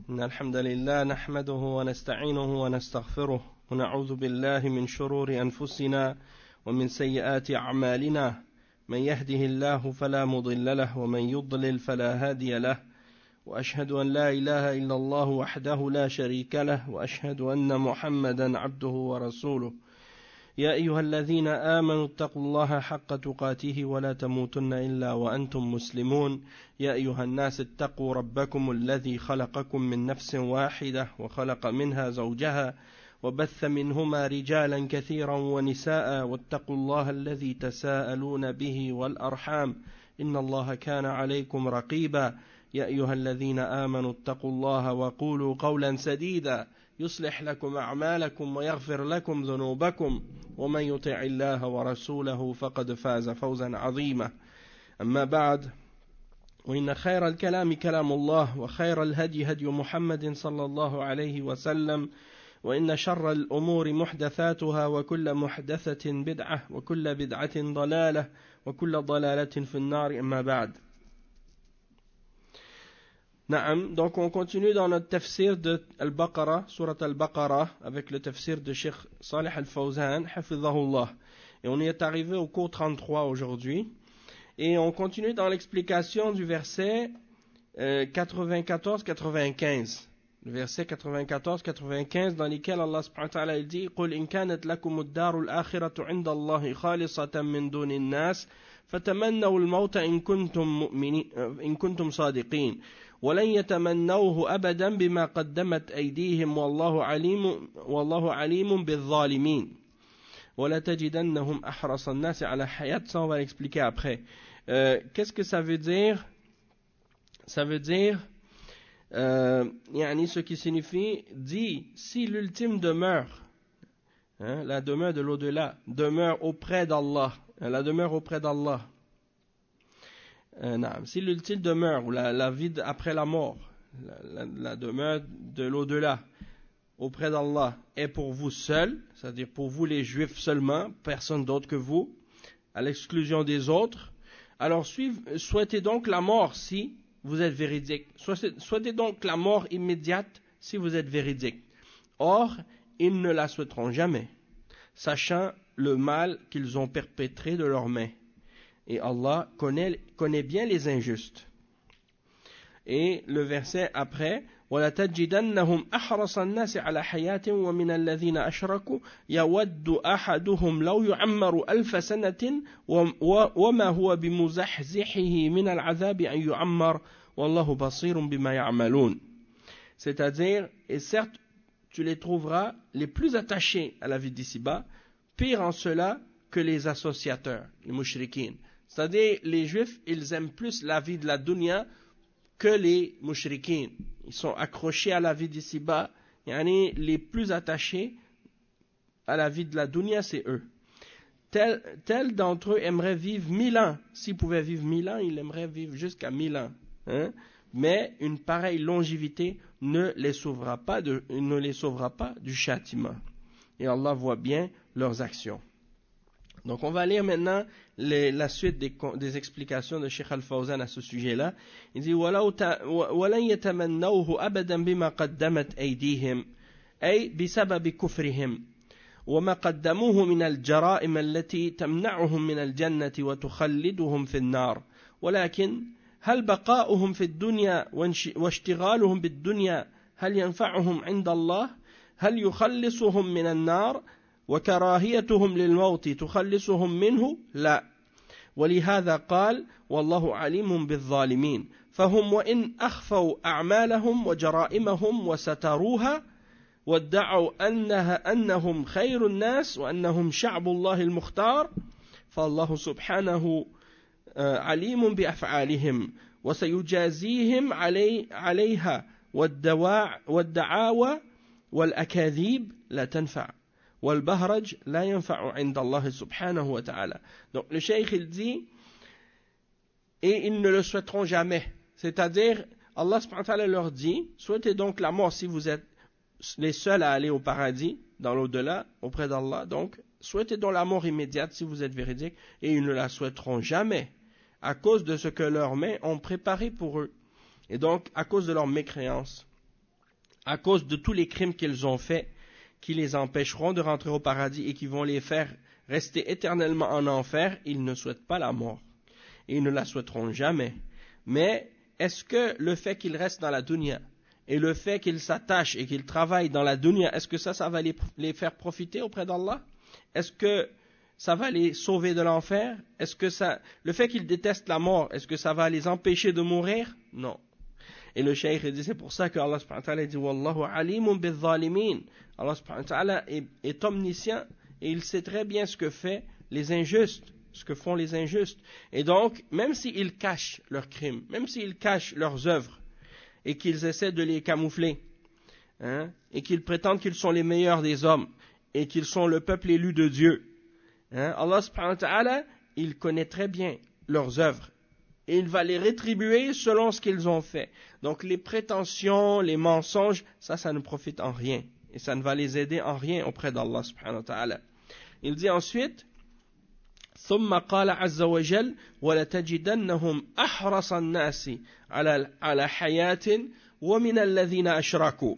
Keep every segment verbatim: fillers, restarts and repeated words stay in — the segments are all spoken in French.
إن الحمد لله نحمده ونستعينه ونستغفره ونعوذ بالله من شرور أنفسنا ومن سيئات أعمالنا من يهده الله فلا مضل له ومن يضلل فلا هادي له وأشهد أن لا إله إلا الله وحده لا شريك له وأشهد أن محمدا عبده ورسوله يا أيها الذين آمنوا اتقوا الله حق تقاته ولا تموتن إلا وأنتم مسلمون يا أيها الناس اتقوا ربكم الذي خلقكم من نفس واحدة وخلق منها زوجها وبث منهما رجالا كثيرا ونساء واتقوا الله الذي تساءلون به والأرحام إن الله كان عليكم رقيبا يا أيها الذين آمنوا اتقوا الله وقولوا قولا سديدا يصلح لكم أعمالكم ويغفر لكم ذنوبكم ومن يطع الله ورسوله فقد فاز فوزا عظيما أما بعد وإن خير الكلام كلام الله وخير الهدي هدي محمد صلى الله عليه وسلم وإن شر الأمور محدثاتها وكل محدثة بدعة وكل بدعة ضلالة وكل ضلالة في النار أما بعد. Naam, donc on continue dans notre tafsir de Al-Baqarah, Surat Al-Baqarah, avec le tafsir de Cheikh Salih Al-Fawzan, Hafidhahullah. Et on y est arrivé au cours trente-trois aujourd'hui. Et on continue dans l'explication du verset euh, quatre-vingt-quatorze quatre-vingt-quinze. Le verset quatre-vingt-quatorze quatre-vingt-quinze dans lequel Allah subhanahu wa ta'ala dit قُلْ إِنْ كَانَتْ لَكُمُ الدَّارُ الْآخِرَةُ عِنْدَ اللَّهِ خَالِصَةً مِنْ دُونِ النَّاسِ فَتَمَنَّوُا الْمَوْتَ إِنْ كُنْتُمْ مُؤْمِنِينَ إِنْ كُنْتُمْ صَادِقِينَ ولن يتمنوه أبدا بما قدمت أيديهم والله عليم والله عليم بالظالمين ولا تجدنهم أحرص الناس على حياة. Ça on va l'expliquer après. Euh, qu'est-ce que ça veut dire? Ça veut dire euh, yani ce qui signifie dit si l'ultime demeure, hein, la demeure de l'au-delà demeure auprès d'Allah, la demeure auprès d'Allah. Euh, non. Si l'ultime demeure, ou la, la vie après la mort, la, la, la demeure de l'au-delà, auprès d'Allah, est pour vous seul, c'est-à-dire pour vous les juifs seulement, personne d'autre que vous, à l'exclusion des autres, alors suive, souhaitez donc la mort si vous êtes véridique. Souhaitez, souhaitez donc la mort immédiate si vous êtes véridique. Or, ils ne la souhaiteront jamais, sachant le mal qu'ils ont perpétré de leurs mains. Et Allah connaît, connaît bien les injustes. Et le verset après, وَلَتَجِدَنَّهُمْ أَحْرَصَ النَّاسِ عَلَى حَيَاةٍ وَمِنَ الَّذِينَ أَشْرَكُوا يَوَدُّ أَحَدُهُمْ لَوْ يُعَمَّرُ أَلْفَ سَنَةٍ وَمَا هُوَ بِمُزَحْزِحِهِ مِنَ الْعَذَابِ أَنْ يُعَمَّرَ وَاللَّهُ بَصِيرٌ بِمَا يَعْمَلُونَ. C'est-à-dire, et certes, tu les trouveras les plus attachés à la vie d'ici-bas, pire en cela que les associateurs, les mushrikines. C'est-à-dire, les juifs, ils aiment plus la vie de la dunya que les mushrikines. Ils sont accrochés à la vie d'ici-bas. Yani, les plus attachés à la vie de la dunya, c'est eux. Tel, tel d'entre eux aimerait vivre mille ans. S'ils pouvaient vivre mille ans, ils aimeraient vivre jusqu'à mille ans. Hein? Mais une pareille longévité ne les sauvera pas de, ne les sauvera pas du châtiment. Et Allah voit bien leurs actions. Donc on va lire maintenant les, la suite des, des explications de Cheikh Al-Fawzan à ce sujet-là. Il dit وَلَنْ يَتَمَنَّوْهُ أَبَدًا بِمَا قَدَّمَتْ أَيْدِيهِمْ أي بسبب كفرهم وما قدموه من الجرائم التي تمنعهم من الجنة وتخلدهم في النار ولكن هل بقاؤهم في الدنيا واشتغالهم بالدنيا هل ينفعهم عند الله هل يخلصهم من النار وكراهيتهم للموت تخلصهم منه؟ لا. ولهذا قال والله عليم بالظالمين فهم وإن أخفوا أعمالهم وجرائمهم وستروها وادعوا أنها أنهم خير الناس وأنهم شعب الله المختار فالله سبحانه عليم بأفعالهم وسيجازيهم علي عليها والدعاوى والأكاذيب لا تنفع والبهرج لا ينفع عند الله سبحانه وتعالى. Donc le cheikh il dit et ils ne le souhaiteront jamais, c'est-à-dire Allah subhanahu wa ta'ala leur dit souhaitez donc la mort si vous êtes les seuls à aller au paradis dans l'au-delà auprès d'Allah, donc souhaitez donc la mort immédiate si vous êtes véridique, et ils ne la souhaiteront jamais à cause de ce que leurs mains ont préparé pour eux et donc à cause de leur mécréance. à cause de tous les crimes qu'ils ont faits, qui les empêcheront de rentrer au paradis et qui vont les faire rester éternellement en enfer, ils ne souhaitent pas la mort. Et ils ne la souhaiteront jamais. Mais est-ce que le fait qu'ils restent dans la dunya et le fait qu'ils s'attachent et qu'ils travaillent dans la dunya, est-ce que ça, ça va les, les faire profiter auprès d'Allah? Est-ce que ça va les sauver de l'enfer? Est-ce que ça, le fait qu'ils détestent la mort, est-ce que ça va les empêcher de mourir? Non. Et le cheikh dit, c'est pour ça que Allah subhanahu wa ta'ala dit, Wallahu alimun bil-zalimin. Allah subhanahu wa ta'ala est, est omniscient et il sait très bien ce que fait les injustes, ce que font les injustes. Et donc, même s'ils cachent leurs crimes, même s'ils cachent leurs œuvres, et qu'ils essaient de les camoufler, hein, et qu'ils prétendent qu'ils sont les meilleurs des hommes, et qu'ils sont le peuple élu de Dieu, hein, Allah subhanahu wa ta'ala, il connaît très bien leurs œuvres, et il va les rétribuer selon ce qu'ils ont fait. Donc les prétentions, les mensonges, ça, ça ne profite en rien, et ça ne va les aider en rien auprès d'Allah subhanahu wa ta'ala. Il dit ensuite, ثم قال عز وجل ولتجدنهم أحرص الناس على على حياة ومن الذين أشركوا.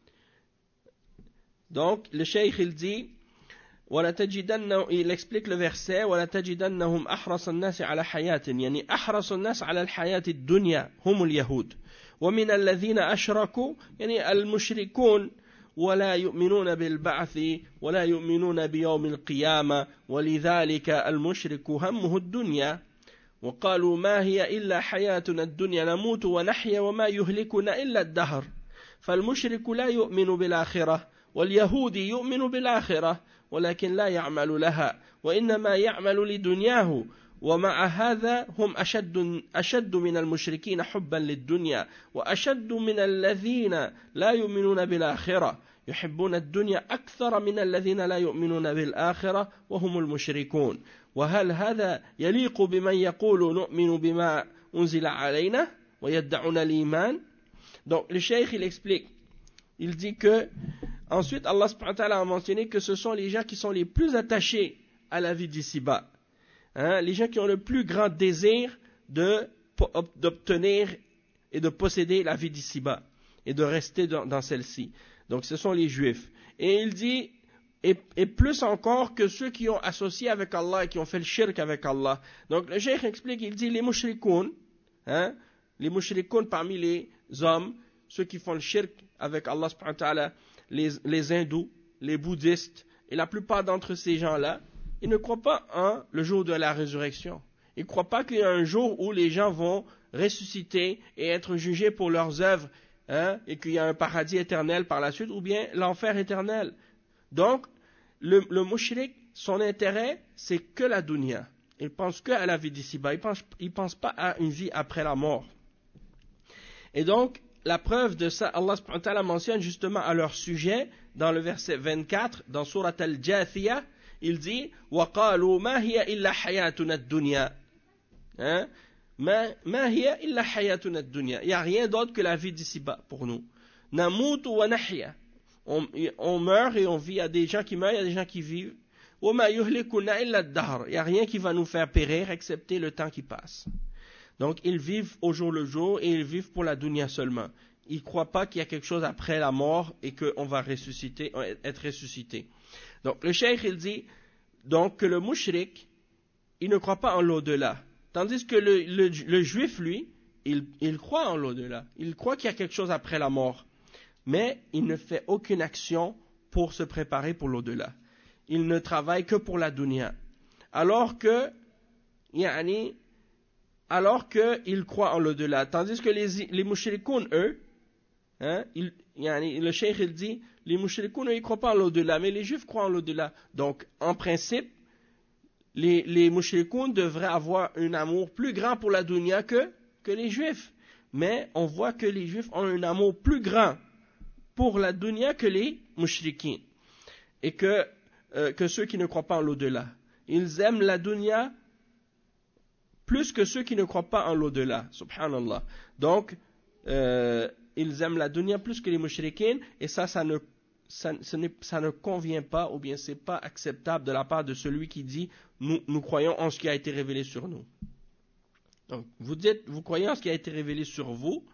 Donc le cheikh il dit ولتجدن, il explique le verset ولتجدنهم أحرص الناس على حياة يعني أحرص الناس على الحياة الدنيا هم اليهود ومن الذين أشركوا يعني المشركون ولا يؤمنون بالبعث ولا يؤمنون بيوم القيامة ولذلك المشرك همه الدنيا وقالوا ما هي إلا حياتنا الدنيا نموت ونحيا وما يهلكنا إلا الدهر فالمشرك لا يؤمن بالآخرة واليهودي يؤمن بالآخرة ولكن لا يعمل لها وإنما يعمل لدنياه ومع هذا هم أشد, أشد من المشركين حبا للدنيا وأشد من الذين لا يؤمنون بالآخرة يحبون الدنيا أكثر من الذين لا يؤمنون بالآخرة وهم المشركون وهل هذا يليق بمن يقول نؤمن بما أنزل علينا ويدعون الإيمان. Donc le cheikh il explique, il dit que ensuite Allah subhanahu wa ta'ala a mentionné que ce sont les gens qui sont les plus attachés à la vie d'ici-bas, hein, les gens qui ont le plus grand désir de, d'obtenir et de posséder la vie d'ici-bas et de rester dans, dans celle-ci. Donc ce sont les juifs. Et il dit, et, et plus encore que ceux qui ont associé avec Allah et qui ont fait le shirk avec Allah. Donc le cheikh explique, il dit les mushrikoun, hein, les mushrikoun parmi les hommes, ceux qui font le shirk avec Allah subhanahu wa ta'ala, les, les hindous, les bouddhistes, et la plupart d'entre ces gens-là, ils ne croient pas en le jour de la résurrection. Ils ne croient pas qu'il y a un jour où les gens vont ressusciter et être jugés pour leurs œuvres, hein, et qu'il y a un paradis éternel par la suite, ou bien l'enfer éternel. Donc, le, le mushrik, son intérêt, c'est que la dunya. Il pense que à la vie d'ici-bas. Il pense, il pense pas à une vie après la mort. Et donc, la preuve de ça, Allah subhanahu wa ta'ala mentionne justement à leur sujet, dans le verset vingt-quatre, dans Surat Al-Jathiyah, il dit وَقَالُوا مَا هِيَ إِلَّا حَيَاتُنَا الدُّنْيَا مَا هِيَ إِلَّا حَيَاتُنَا الدُّنْيَا. Il n'y a rien d'autre que la vie d'ici-bas pour nous. نَمُوتُ وَنَحْيَا. On, on meurt et on vit. Il y a des gens qui meurent, il y a des gens qui vivent. وَمَا يُهْلِكُنَا إِلَّا الدَّهْرِ. Il n'y a rien qui va nous faire périr excepté le temps qui passe. Donc ils vivent au jour le jour et ils vivent pour la dunya seulement. Ils ne croient pas qu'il y a quelque chose après la mort et qu'on va ressusciter, être ressuscité. Donc le cheikh il dit donc que le mushrik, il ne croit pas en l'au-delà. Tandis que le, le, le juif, lui, il, il croit en l'au-delà. Il croit qu'il y a quelque chose après la mort. Mais il ne fait aucune action pour se préparer pour l'au-delà. Il ne travaille que pour la dunya. Alors que, yani, alors qu'il croit en l'au-delà. Tandis que les, les mushrikoun, eux, hein, ils, yani, le cheikh il dit, les mushrikoun, eux, ils ne croient pas en l'au-delà, mais les juifs croient en l'au-delà. Donc, en principe, les, les mushrikoun devraient avoir un amour plus grand pour la dunya que, que les juifs. Mais on voit que les juifs ont un amour plus grand pour la dunya que les mushrikins. Et que, euh, que ceux qui ne croient pas en l'au-delà. Ils aiment la dunya plus que ceux qui ne croient pas en l'au-delà, subhanallah. Donc, euh, ils aiment la dunya plus que les mushrikins, et ça, ça ne, ça, ça, ne, ça ne convient pas, ou bien c'est pas acceptable de la part de celui qui dit, nous, nous croyons en ce qui a été révélé sur nous. Donc, vous dites, vous croyez en ce qui a été révélé sur vous,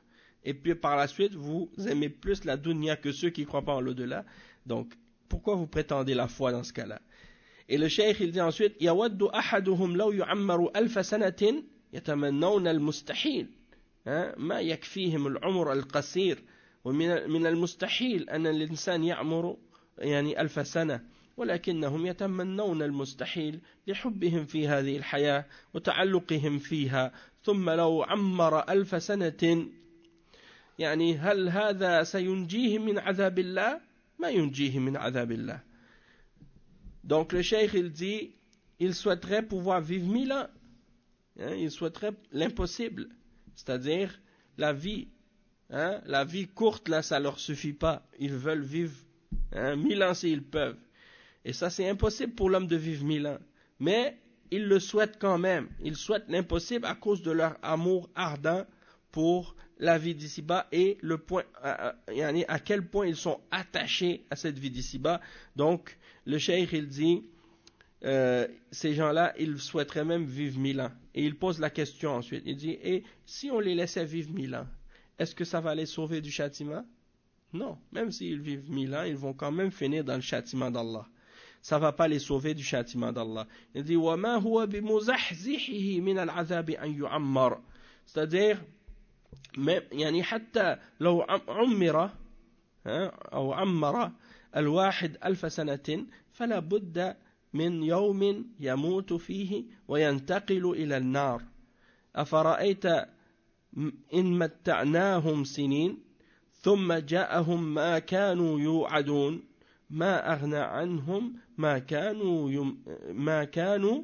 et puis par la suite vous aimez plus la dunya que ceux qui ne croient pas en l'au-delà. Donc pourquoi vous prétendez la foi dans ce cas-là? Et le cheikh il dit ensuite يود أحدهم لو يعمر ألف سنة يتمنون المستحيل ما يكفيهم العمر القصير ومن من المستحيل أن الإنسان يعمر يعني ألف سنة ولكنهم يتمنون المستحيل لحبهم في هذه الحياة وتعلقهم فيها ثم لو عمر ألف سنة يعني هل هذا سينجيه من عذاب الله؟ ما ينجيه من عذاب الله. Donc le cheikh il dit il souhaiterait pouvoir vivre mille ans, hein, il souhaiterait l'impossible, c'est-à-dire la vie, hein, la vie courte là ça leur suffit pas, ils veulent vivre hein, mille ans s'ils peuvent. Et ça, c'est impossible pour l'homme de vivre mille ans. Mais ils le souhaitent quand même. Ils souhaitent l'impossible à cause de leur amour ardent pour la vie d'ici-bas et le point, à, à, à quel point ils sont attachés à cette vie d'ici-bas. Donc, le cheikh, il dit, euh, ces gens-là, ils souhaiteraient même vivre mille ans. Et il pose la question ensuite. Il dit, et si on les laissait vivre mille ans, est-ce que ça va les sauver du châtiment? Non. Même s'ils vivent mille ans, ils vont quand même finir dans le châtiment d'Allah. Ça ne va pas les sauver du châtiment d'Allah. Il dit وَمَا هُوَ بِمُزَحْزِحِهِ مِنَ الْعَذَابِ أَنْ يُعَمَّرَ. C'est-à-dire, même, يعني حتى لو عمر أو عمر الواحد ألف سنة فلا بد من يوم يموت فيه وينتقل إلى النار. أفرأيت إن متعناهم سنين ثم جاءهم ما كانوا يوعدون ما أغنى عنهم ما كانوا يم ما كانوا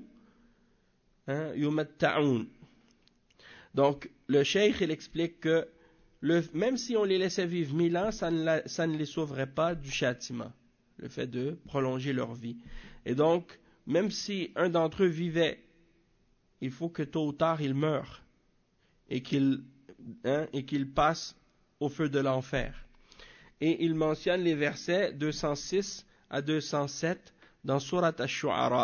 يمتعون. Donc le cheikh il explique que le, même si on les laissait vivre mille ans, ça ne, la, ça ne les sauverait pas du châtiment, le fait de prolonger leur vie. Et donc même si un d'entre eux vivait, il faut que tôt ou tard il meure et qu'il hein, et qu'il passe au feu de l'enfer. Et il mentionne les versets deux cent six à deux cent sept dans Surat Ash-Shu'ara.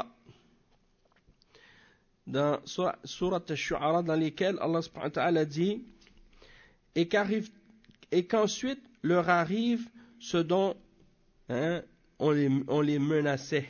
Dans Surat Ash-Shu'ara, dans lesquels Allah subhanahu wa ta'ala dit et, et qu'ensuite leur arrive ce dont hein, on, les, on les menaçait.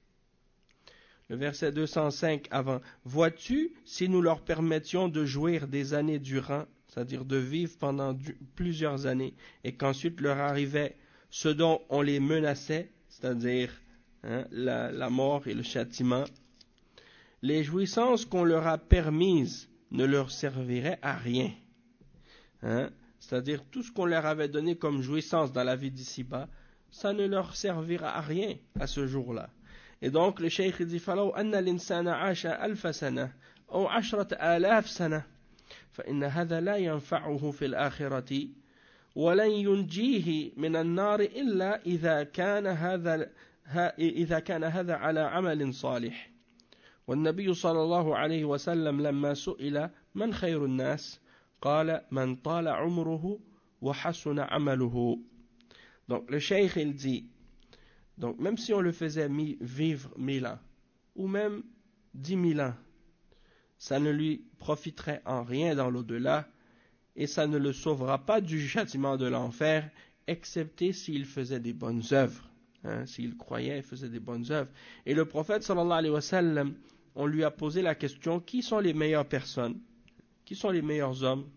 Le verset deux cent cinq avant. Vois-tu si nous leur permettions de jouir des années durant, c'est-à-dire de vivre pendant du, plusieurs années, et qu'ensuite leur arrivait ce dont on les menaçait, c'est-à-dire hein, la, la mort et le châtiment, les jouissances qu'on leur a permises ne leur serviraient à rien. Hein? C'est-à-dire tout ce qu'on leur avait donné comme jouissance dans la vie d'ici-bas, ça ne leur servira à rien à ce jour-là. Et donc le cheikh dit فَلَوْ أَنَّ الْإِنسَانَ عَاشَ أَلْفَ سَنَةٍ أَوْ عَشْرَةَ آلَافٍ سَنَةٍ فإن هذا لا ينفعه في الآخرة ولن ينجيه من النار إلا إذا كان هذا إذا كان هذا على عمل صالح. والنبي صلى الله عليه وسلم لما سئل من خير الناس قال من طال عمره وحسن عمله. Donc le cheikh il dit, donc même si on le faisait vivre mille ans ou même dix mille ans, ça ne lui profiterait en rien dans l'au-delà et ça ne le sauvera pas du châtiment de l'enfer, excepté s'il faisait des bonnes œuvres, hein, s'il croyait et faisait des bonnes œuvres. Et le prophète sallallahu alayhi wa sallam, on lui a posé la question, qui sont les meilleures personnes, qui sont les meilleurs hommes?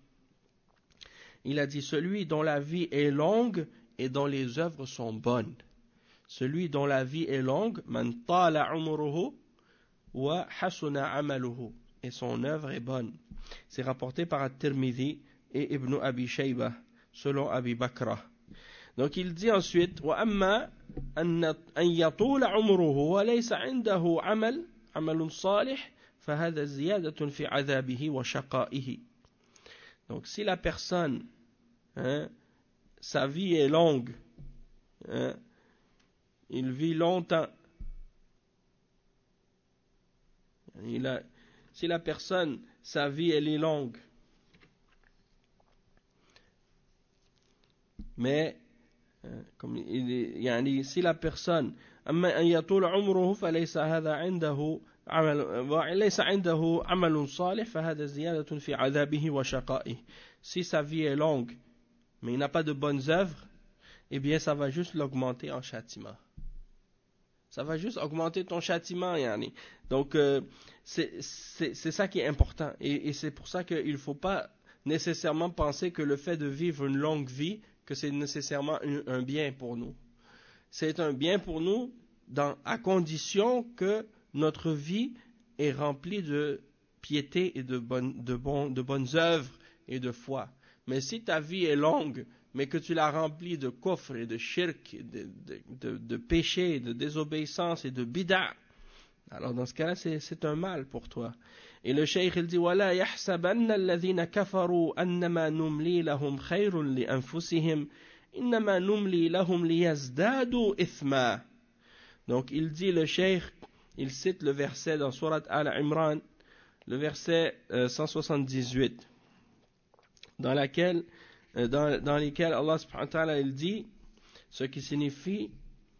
Il a dit, celui dont la vie est longue et dont les œuvres sont bonnes. Celui dont la vie est longue, man tala umruhu wa hasuna amaluhu, et son œuvre est bonne. C'est rapporté par At-Tirmidhi et Ibn Abi Shayba, selon Abi Bakra. Donc il dit ensuite, وَأَمَّا أَنْ يَطُولَ عُمْرُهُ وَلَيْسَ عِنْدَهُ عَمَلٌ عَمَلٌ صَالِحٌ فَهَذَا زِيَادَةٌ فِي عَذَابِهِ وَشَقَائِهِ. Donc si la personne, hein, sa vie est longue, hein, il vit longtemps, il a si la personne, sa vie, elle est longue, mais, comme il est, يعني, si la personne, أما أن يطول عمره فليس هذا عنده عمل ليس عنده عمل صالح فهذا زيادة في عذابه وشقائه. Si sa vie est longue mais il n'a pas de bonnes œuvres, eh bien ça va juste l'augmenter en châtiment. Ça va juste augmenter ton châtiment, yani. Donc euh, c'est, c'est, c'est ça qui est important. Et, et c'est pour ça qu'il ne faut pas nécessairement penser que le fait de vivre une longue vie, que c'est nécessairement un, un bien pour nous. C'est un bien pour nous dans, à condition que notre vie est remplie de piété et de, bonne, de, bon, de bonnes œuvres et de foi. Mais si ta vie est longue, mais que tu l'as remplie de kufr et de shirk, de, de, de, de péché, de désobéissance et de bid'a, alors dans ce cas-là, c'est, c'est un mal pour toi. Et le cheikh il dit وَلَا يَحْسَبَنَّ الَّذِينَ كَفَرُوا أَنَّمَا نُمْلِي لَهُمْ خَيْرٌ لِأَنفُسِهِمْ إِنَّمَا نُمْلِي لَهُمْ لِيَزْدَادُوا إِثْمًا. Donc il dit, le cheikh, il cite le verset dans Surat Al-Imran, le verset euh, cent soixante-dix-huit, dans laquelle Dans, dans lesquels Allah subhanahu wa ta'ala il dit, ce qui signifie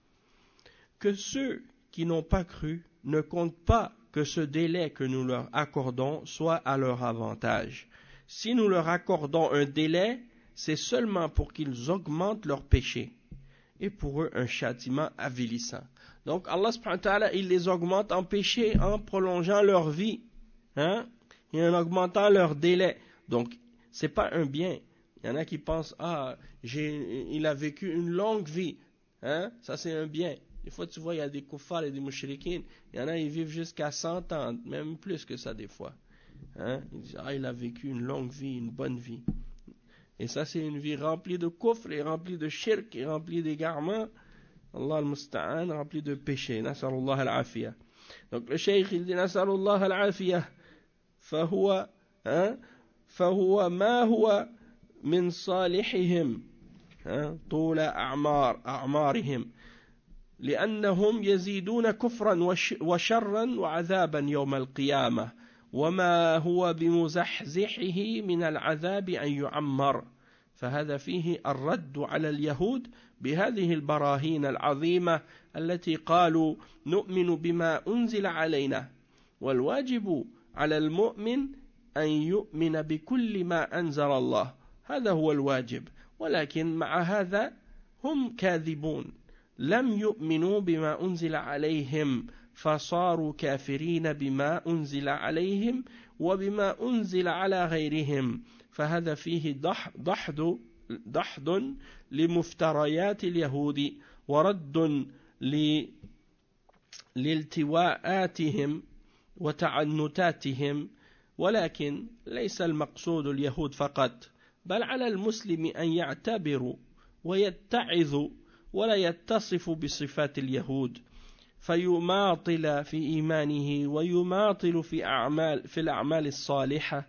que ceux qui n'ont pas cru ne comptent pas que ce délai que nous leur accordons soit à leur avantage. Si nous leur accordons un délai, c'est seulement pour qu'ils augmentent leur péché et pour eux un châtiment avilissant. Donc Allah subhanahu wa ta'ala il les augmente en péché en prolongeant leur vie, hein, et en augmentant leur délai. Donc c'est pas un bien. Il y en a qui pensent, ah, j'ai, il a vécu une longue vie, hein, ça c'est un bien. Des fois tu vois, il y a des kuffars et des mushrikines, il y en a, ils vivent jusqu'à cent ans, même plus que ça des fois. Hein. Ils disent, ah, il a vécu une longue vie, une bonne vie. Et ça c'est une vie remplie de kufr, et remplie de shirk, et remplie d'égarements, Allah al-Musta'an, remplie de péché. Nas'alullah al-afiyah. Donc le cheikh il dit, Nas'alullah al-afiyah, fahuwa, hein, fahuwa ma huwa من صالحهم طول أعمار أعمارهم لأنهم يزيدون كفرا وشرا وعذابا يوم القيامة وما هو بمزحزحه من العذاب أن يعمر. فهذا فيه الرد على اليهود بهذه البراهين العظيمة التي قالوا نؤمن بما أنزل علينا والواجب على المؤمن أن يؤمن بكل ما أنزل الله. هذا هو الواجب. ولكن مع هذا هم كاذبون لم يؤمنوا بما أنزل عليهم فصاروا كافرين بما أنزل عليهم وبما أنزل على غيرهم. فهذا فيه دحض دحض لمفتريات اليهود ورد لالتواءاتهم وتعنتاتهم. ولكن ليس المقصود اليهود فقط، بل على المسلم أن يعتبر ويتعظ ولا يتصف بصفات اليهود فيماطل في إيمانه ويماطل في أعمال في الأعمال الصالحة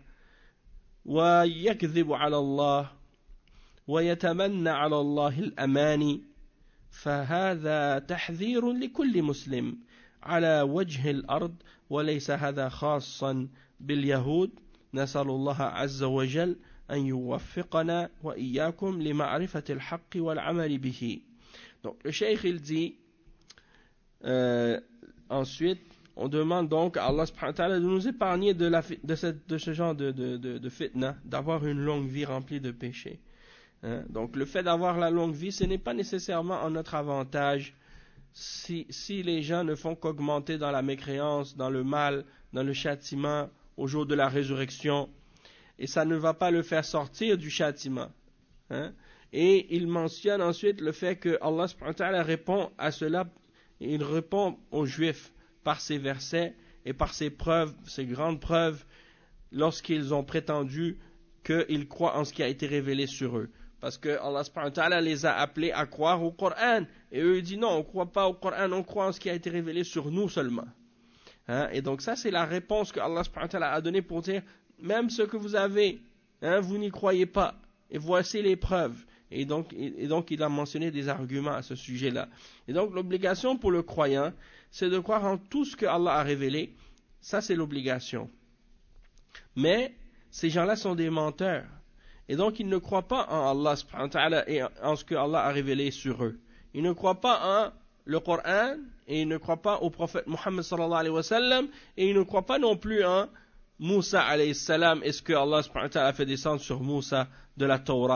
ويكذب على الله ويتمنى على الله الأماني. فهذا تحذير لكل مسلم على وجه الأرض وليس هذا خاصا باليهود. نسأل الله عز وجل أن يوفقنا وإياكم لمعرفة الحق والعمل به. Donc le cheikh il dit euh, ensuite on demande donc à Allah subhanahu wa ta'ala de nous épargner de, la, de, cette, de ce genre de, de, de, de fitna, d'avoir une longue vie remplie de péchés. Hein? Donc le fait d'avoir la longue vie, ce n'est pas nécessairement en notre avantage si, si les gens ne font qu'augmenter dans la mécréance, dans le mal, dans le châtiment au jour de la résurrection. Et ça ne va pas le faire sortir du châtiment. Hein? Et il mentionne ensuite le fait que Allah subhanahu wa ta'ala répond à cela, il répond aux Juifs par ces versets et par ces preuves, ces grandes preuves, lorsqu'ils ont prétendu qu'ils croient en ce qui a été révélé sur eux. Parce que Allah subhanahu wa ta'ala les a appelés à croire au Coran. Et eux ils disent non, on ne croit pas au Coran, on croit en ce qui a été révélé sur nous seulement. Hein? Et donc ça c'est la réponse que Allah subhanahu wa ta'ala a donnée pour dire même ce que vous avez, hein, vous n'y croyez pas. Et voici les preuves. Et donc, et donc il a mentionné des arguments à ce sujet-là. Et donc l'obligation pour le croyant, c'est de croire en tout ce que Allah a révélé. Ça c'est l'obligation. Mais ces gens-là sont des menteurs. Et donc ils ne croient pas en Allah subhanahu wa ta'ala et en ce que Allah a révélé sur eux. Ils ne croient pas en le Coran et ils ne croient pas au prophète Muhammad sallallahu alayhi wa sallam et ils ne croient pas non plus en Moussa alayhi salam et ce que Allah subhanahu wa ta'ala a fait descendre sur Moussa de la Torah.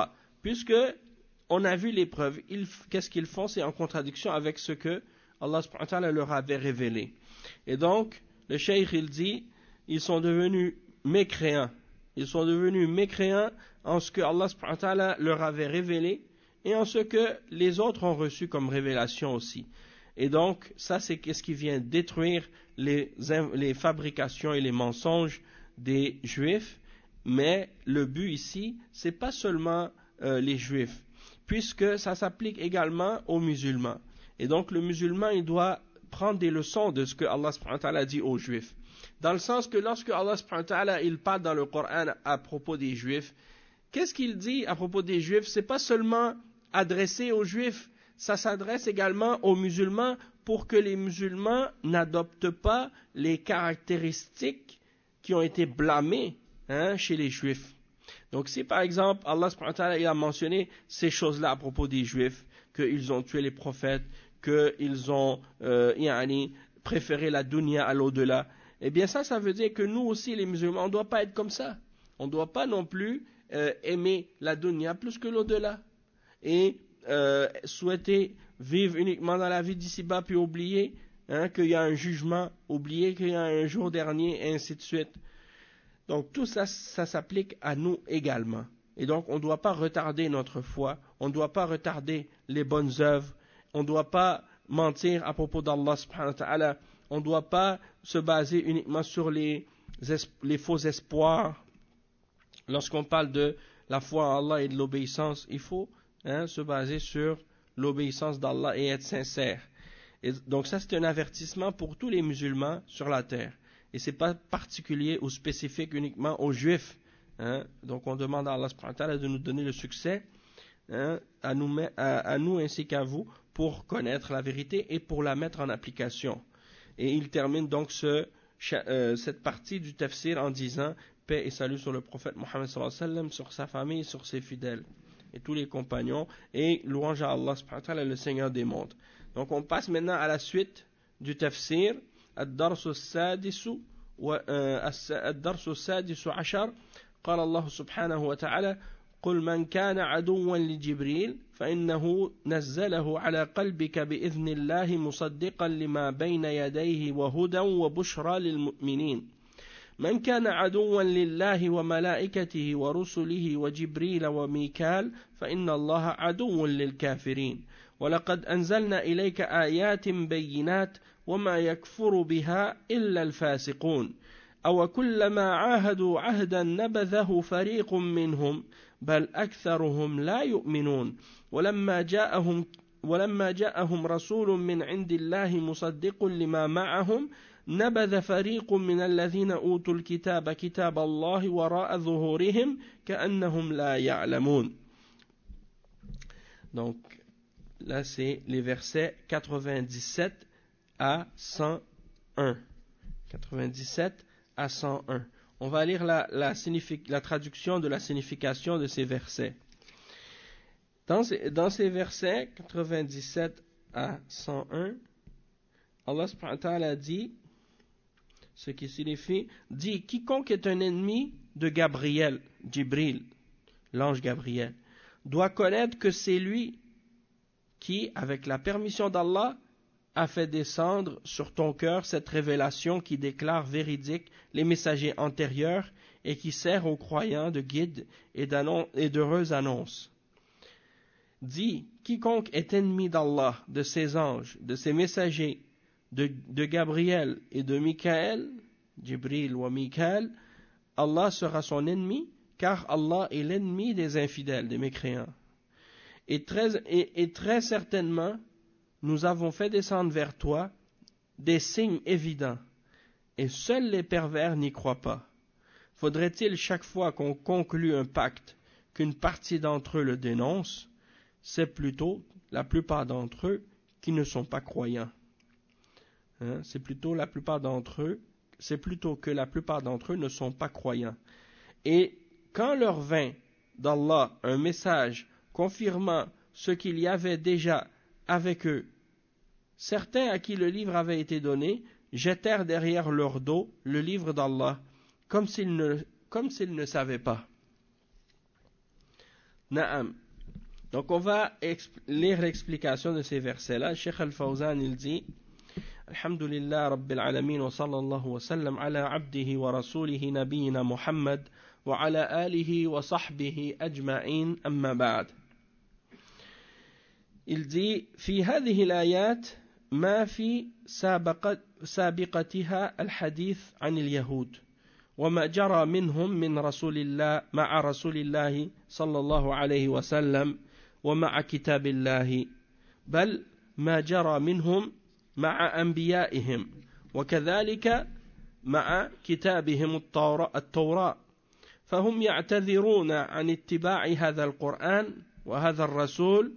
puisque on a vu les preuves. Ils, qu'est-ce qu'ils font? C'est en contradiction avec ce que Allah subhanahu wa ta'ala leur avait révélé. Et donc, le cheikh il dit, ils sont devenus mécréants. Ils sont devenus mécréants en ce que Allah subhanahu wa ta'ala leur avait révélé et en ce que les autres ont reçu comme révélation aussi. Et donc, ça c'est ce qui vient détruire les, les fabrications et les mensonges des Juifs. Mais le but ici, c'est pas seulement euh, les Juifs, puisque ça s'applique également aux musulmans. Et donc, le musulman, il doit prendre des leçons de ce que Allah subhanahu wa ta'ala dit aux Juifs. Dans le sens que lorsque Allah subhanahu wa ta'ala, il parle dans le Coran à propos des Juifs, qu'est-ce qu'il dit à propos des Juifs? C'est pas seulement adressé aux Juifs, ça s'adresse également aux musulmans pour que les musulmans n'adoptent pas les caractéristiques qui ont été blâmées hein, chez les Juifs. Donc si par exemple Allah subhanahu wa ta'ala il a mentionné ces choses-là à propos des Juifs, qu'ils ont tué les prophètes, qu'ils ont euh, yani, préféré la dunya à l'au-delà, eh bien ça, ça veut dire que nous aussi les musulmans, on ne doit pas être comme ça. On ne doit pas non plus euh, aimer la dunya plus que l'au-delà. Et euh, souhaiter vivre uniquement dans la vie d'ici-bas puis oublier hein, qu'il y a un jugement, oublier qu'il y a un jour dernier et ainsi de suite. Donc tout ça, ça s'applique à nous également. Et donc on ne doit pas retarder notre foi, on ne doit pas retarder les bonnes œuvres, on ne doit pas mentir à propos d'Allah subhanahu wa ta'ala, on ne doit pas se baser uniquement sur les, les faux espoirs. Lorsqu'on parle de la foi en Allah et de l'obéissance, il faut hein, se baser sur l'obéissance d'Allah et être sincère. Et donc ça c'est un avertissement pour tous les musulmans sur la terre. Et ce n'est pas particulier ou spécifique uniquement aux Juifs. Hein. Donc on demande à Allah subhanahu wa ta'ala de nous donner le succès hein, à, nous, à, à nous ainsi qu'à vous pour connaître la vérité et pour la mettre en application. Et il termine donc ce, euh, cette partie du tafsir en disant paix et salut sur le prophète Mohammed sallallahu alayhi wa sallam, sur sa famille, sur ses fidèles et tous les compagnons et louange à Allah subhanahu wa ta'ala, le Seigneur des mondes. Donc on passe maintenant à la suite du tafsir. الدرس السادس والدرس السادس عشر قال الله سبحانه وتعالى قل من كان عدوا لجبريل فإنه نزله على قلبك بإذن الله مصدقا لما بين يديه وهدى وبشرى للمؤمنين من كان عدوا لله وملائكته ورسله وجبريل وميكال فإن الله عدو للكافرين ولقد أنزلنا إليك آيات بينات وما يكفر بها إلا الفاسقون أو كلما عاهدوا عهدا نبذه فريق منهم بل أكثرهم لا يؤمنون ولما جاءهم ولما جاءهم رسول من عند الله مصدق لما معهم نبذ فريق من الذين أوتوا الكتاب كتاب الله وراء ظهورهم كأنهم لا يعلمون. Donc là c'est les versets quatre-vingt-dix-sept à cent un. quatre-vingt-dix-sept à cent un. On va lire la, la, la traduction de la signification de ces versets. Dans ces, dans ces versets quatre-vingt-dix-sept à cent un, Allah subhanahu wa ta'ala dit, ce qui signifie, dit, quiconque est un ennemi de Gabriel, Jibril, l'ange Gabriel, doit connaître que c'est lui qui, avec la permission d'Allah, a fait descendre sur ton cœur cette révélation qui déclare véridique les messagers antérieurs et qui sert aux croyants de guide et, et d'heureuse annonce. Dis, quiconque est ennemi d'Allah, de ses anges, de ses messagers, de, de Gabriel et de Mikaël, Jibril ou Mikaël, Allah sera son ennemi, car Allah est l'ennemi des infidèles, des mécréants. Et très, et, et très certainement, nous avons fait descendre vers toi des signes évidents, et seuls les pervers n'y croient pas. Faudrait-il chaque fois qu'on conclut un pacte qu'une partie d'entre eux le dénonce? C'est plutôt la plupart d'entre eux qui ne sont pas croyants. Hein? C'est plutôt la plupart d'entre eux, c'est plutôt que la plupart d'entre eux ne sont pas croyants. Et quand leur vint d'Allah un message confirmant ce qu'il y avait déjà avec eux, certains à qui le livre avait été donné jetèrent derrière leur dos le livre d'Allah, comme s'ils ne, comme s'ils ne savaient pas. Naam. Donc on va lire l'explication de ces versets-là. Cheikh Al-Fawzan il dit Alhamdulillah Rabbil Alamin wa sallallahu wa sallam ala abdihi wa rasulihi nabiyina Muhammad wa ala alihi wa sahbihi ajma'in amma ba'd. Il dit في هذه الآيات ما في سابقة سابقتها الحديث عن اليهود وما جرى منهم من رسول الله مع رسول الله صلى الله عليه وسلم ومع كتاب الله بل ما جرى منهم مع أنبيائهم وكذلك مع كتابهم التوراة فهم يعتذرون عن اتباع هذا القرآن وهذا الرسول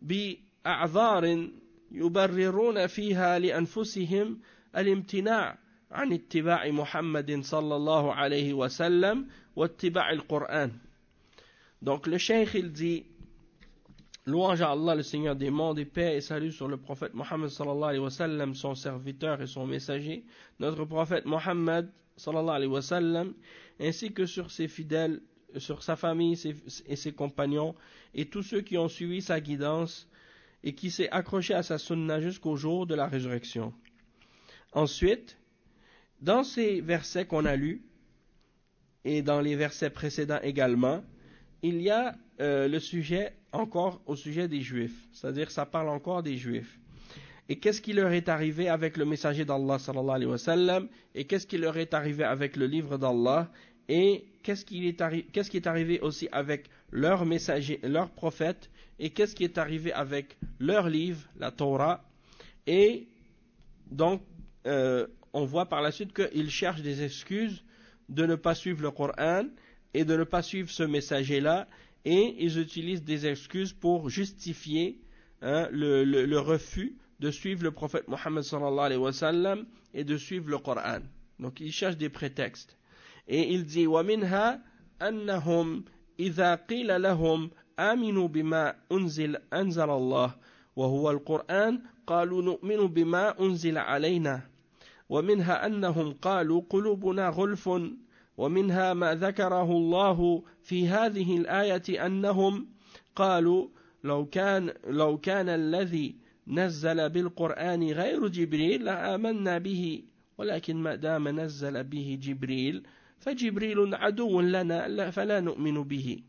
بأعذار يبررون فيها لأنفسهم الامتناع عن اتباع محمد صلى الله عليه وسلم واتباع القرآن. Donc le cheikh il dit louange à Allah le Seigneur des mondes et paix et salut sur le prophète Mohammed sallallahu alayhi wa sallam, son serviteur et son messager, notre prophète Mohammed sallallahu alayhi wa sallam, ainsi que sur ses fidèles, sur sa famille ses, et ses compagnons et tous ceux qui ont suivi sa guidance et qui s'est accroché à sa sunna jusqu'au jour de la résurrection. Ensuite, dans ces versets qu'on a lus, et dans les versets précédents également, il y a euh, le sujet encore au sujet des Juifs, c'est-à-dire ça parle encore des Juifs. Et qu'est-ce qui leur est arrivé avec le messager d'Allah sallallahu alayhi wa sallam, et qu'est-ce qui leur est arrivé avec le livre d'Allah, et qu'est-ce qui est, arri- qu'est-ce qui est arrivé aussi avec leur messager, leur prophète, et qu'est-ce qui est arrivé avec leur livre, la Torah, et donc euh, on voit par la suite qu'ils cherchent des excuses de ne pas suivre le Coran et de ne pas suivre ce messager-là, et ils utilisent des excuses pour justifier hein, le, le, le refus de suivre le prophète Mohammed sallallahu alayhi wa sallam et de suivre le Coran. Donc ils cherchent des prétextes. Et il dit وَمِنْهَا أَنَّهُمْ إِذَا قِيلَ لَهُمْ آمِنُوا بِمَا أُنزِلَ أَنزَلَ اللَّهُ وَهُوَ الْقُرْآنُ قَالُوا نُؤْمِنُ بِمَا أُنزِلَ عَلَيْنَا ومنها أنهم قالوا قلوبنا غلف ومنها ما ذكره الله في هذه الآية أنهم قالوا لو كان لو كان الذي نزل بالقرآن غير جبريل لآمنا به ولكن ما دام نزل به جبريل فجبريل عدو لنا فلا نؤمن به.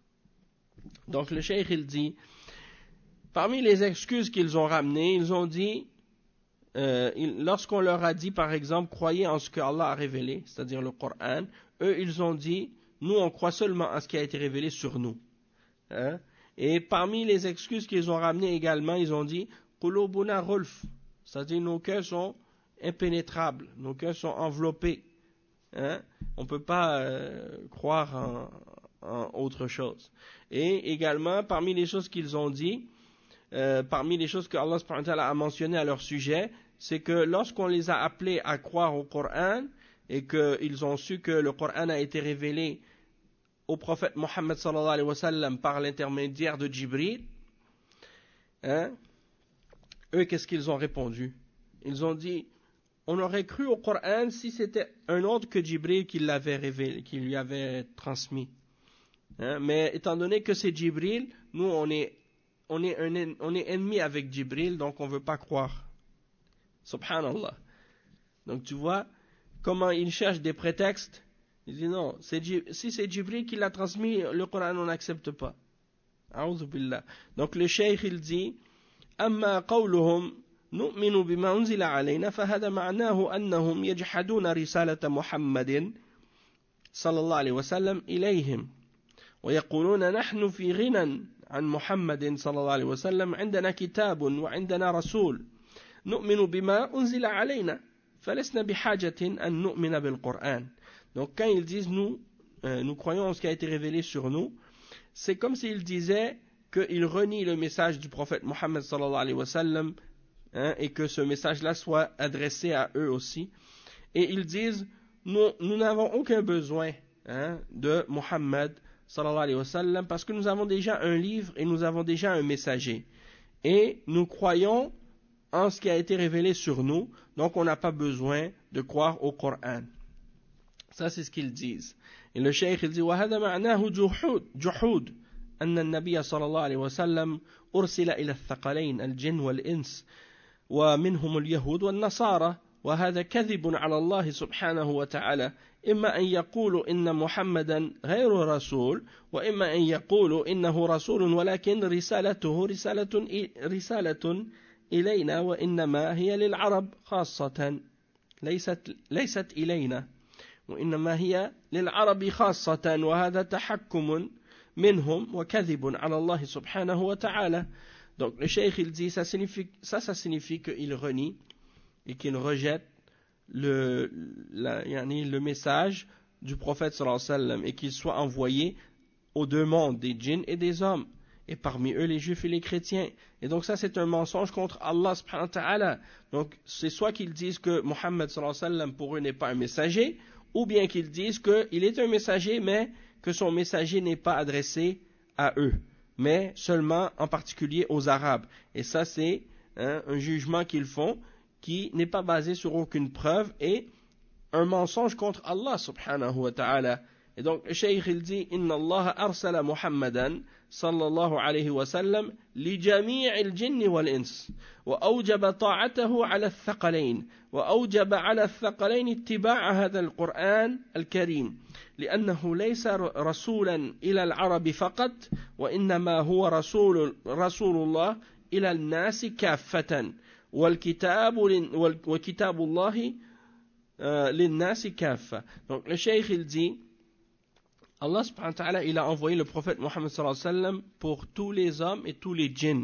Donc le cheikh il dit parmi les excuses qu'ils ont ramenées, ils ont dit Euh, lorsqu'on leur a dit par exemple croyez en ce que Allah a révélé, c'est-à-dire le Coran, eux ils ont dit nous on croit seulement à ce qui a été révélé sur nous hein? Et parmi les excuses qu'ils ont ramenées également, ils ont dit qulubuna ghulf, c'est-à-dire nos cœurs sont impénétrables, nos cœurs sont enveloppés hein? On ne peut pas euh, croire en, en autre chose. Et également parmi les choses qu'ils ont dit, Euh, parmi les choses que Allah subhanahu wa ta'ala a mentionnées à leur sujet, c'est que lorsqu'on les a appelés à croire au Coran et qu'ils ont su que le Coran a été révélé au prophète Mohammed sallallahu alayhi wa sallam par l'intermédiaire de Jibril, hein, eux qu'est-ce qu'ils ont répondu? Ils ont dit on aurait cru au Coran si c'était un autre que Jibril qui l'avait révélé, qui lui avait transmis hein, mais étant donné que c'est Jibril, nous on est On est, un, on est ennemi avec Jibril, donc on ne veut pas croire. Subhanallah. Donc tu vois comment ils cherchent des prétextes. Ils disent non, c'est, si c'est Jibril qui l'a transmis, le Coran on n'accepte pas. A'udhu billah. Donc le cheikh il dit أما قولهم نؤمن بما أنزل علينا فهذا معناه أنهم يجحدون رسالة محمد صلى الله عليه وسلم إليهم ويقولون نحن في غنى عن محمد صلى الله عليه وسلم عندنا كتاب وعندنا رسول نؤمن بما أنزل علينا فلسنا بحاجة أن نؤمن بالقرآن. Donc quand ils disent nous, euh, nous croyons en ce qui a été révélé sur nous, c'est comme s'ils disaient qu'ils renient le message du prophète Mohammed sallallahu alayhi wa sallam hein, et que ce message-là soit adressé à eux aussi. Et ils disent nous, nous n'avons aucun besoin hein, de Mohammed sallallahu alayhi wa sallam, parce que nous avons déjà un livre et nous avons déjà un messager. Et nous croyons en ce qui a été révélé sur nous, donc on n'a pas besoin de croire au Coran. Ça c'est ce qu'ils disent. Et le cheikh il dit وَهَذَا مَعْنَاهُ جُحُودٌ أن النبي صلى الله عليه وسلم أرسل إلى الثقلين الجن والإنس ومنهم اليهود والنصارى وهذا كذب على الله سبحانه وتعالى إما أن يقولوا إن محمدا غير رسول وإما أن يقولوا إنه رسول ولكن رسالته رسالة, رسالة إلينا وإنما هي للعرب خاصة ليست, ليست إلينا وإنما هي للعرب خاصة وهذا تحكم منهم وكذب على الله سبحانه وتعالى. Donc le cheikh il dit ça signifie, ça, ça signifie qu'il renie et qu'il rejette le, la, yani, le message du prophète sallallahu alayhi wa sallam et qu'il soit envoyé aux deux mondes, des djinns et des hommes, et parmi eux les juifs et les chrétiens. Et donc ça c'est un mensonge contre Allah subhanahu wa ta'ala. Donc c'est soit qu'ils disent que Muhammad sallallahu alayhi wa sallam pour eux n'est pas un messager, ou bien qu'ils disent qu'il est un messager mais que son messager n'est pas adressé à eux, mais seulement en particulier aux Arabes. Et ça c'est hein, un jugement qu'ils font qui n'est pas basé sur aucune preuve et un mensonge contre Allah subhanahu wa ta'ala. Et donc le cheikh il dit Inna Allah arsala Muhammadan sallallahu alayhi wa sallam li jami'il jinni wal ins wa awjaba ta'atahu ala al-thaqalayn wa awjaba ala al-thaqalayn ittiba'a hadha al-Qur'an al-Karim لأنه ليس رسولا إلى العرب فقط وإنما هو رسول رسول الله إلى الناس كافة والكتاب وكتاب الله للناس كافة. Donc le cheikh il dit Allah subhanahu wa ta'ala il a envoyé le prophète Mohammed sallallahu alayhi wa sallam pour tous les hommes et tous les djinns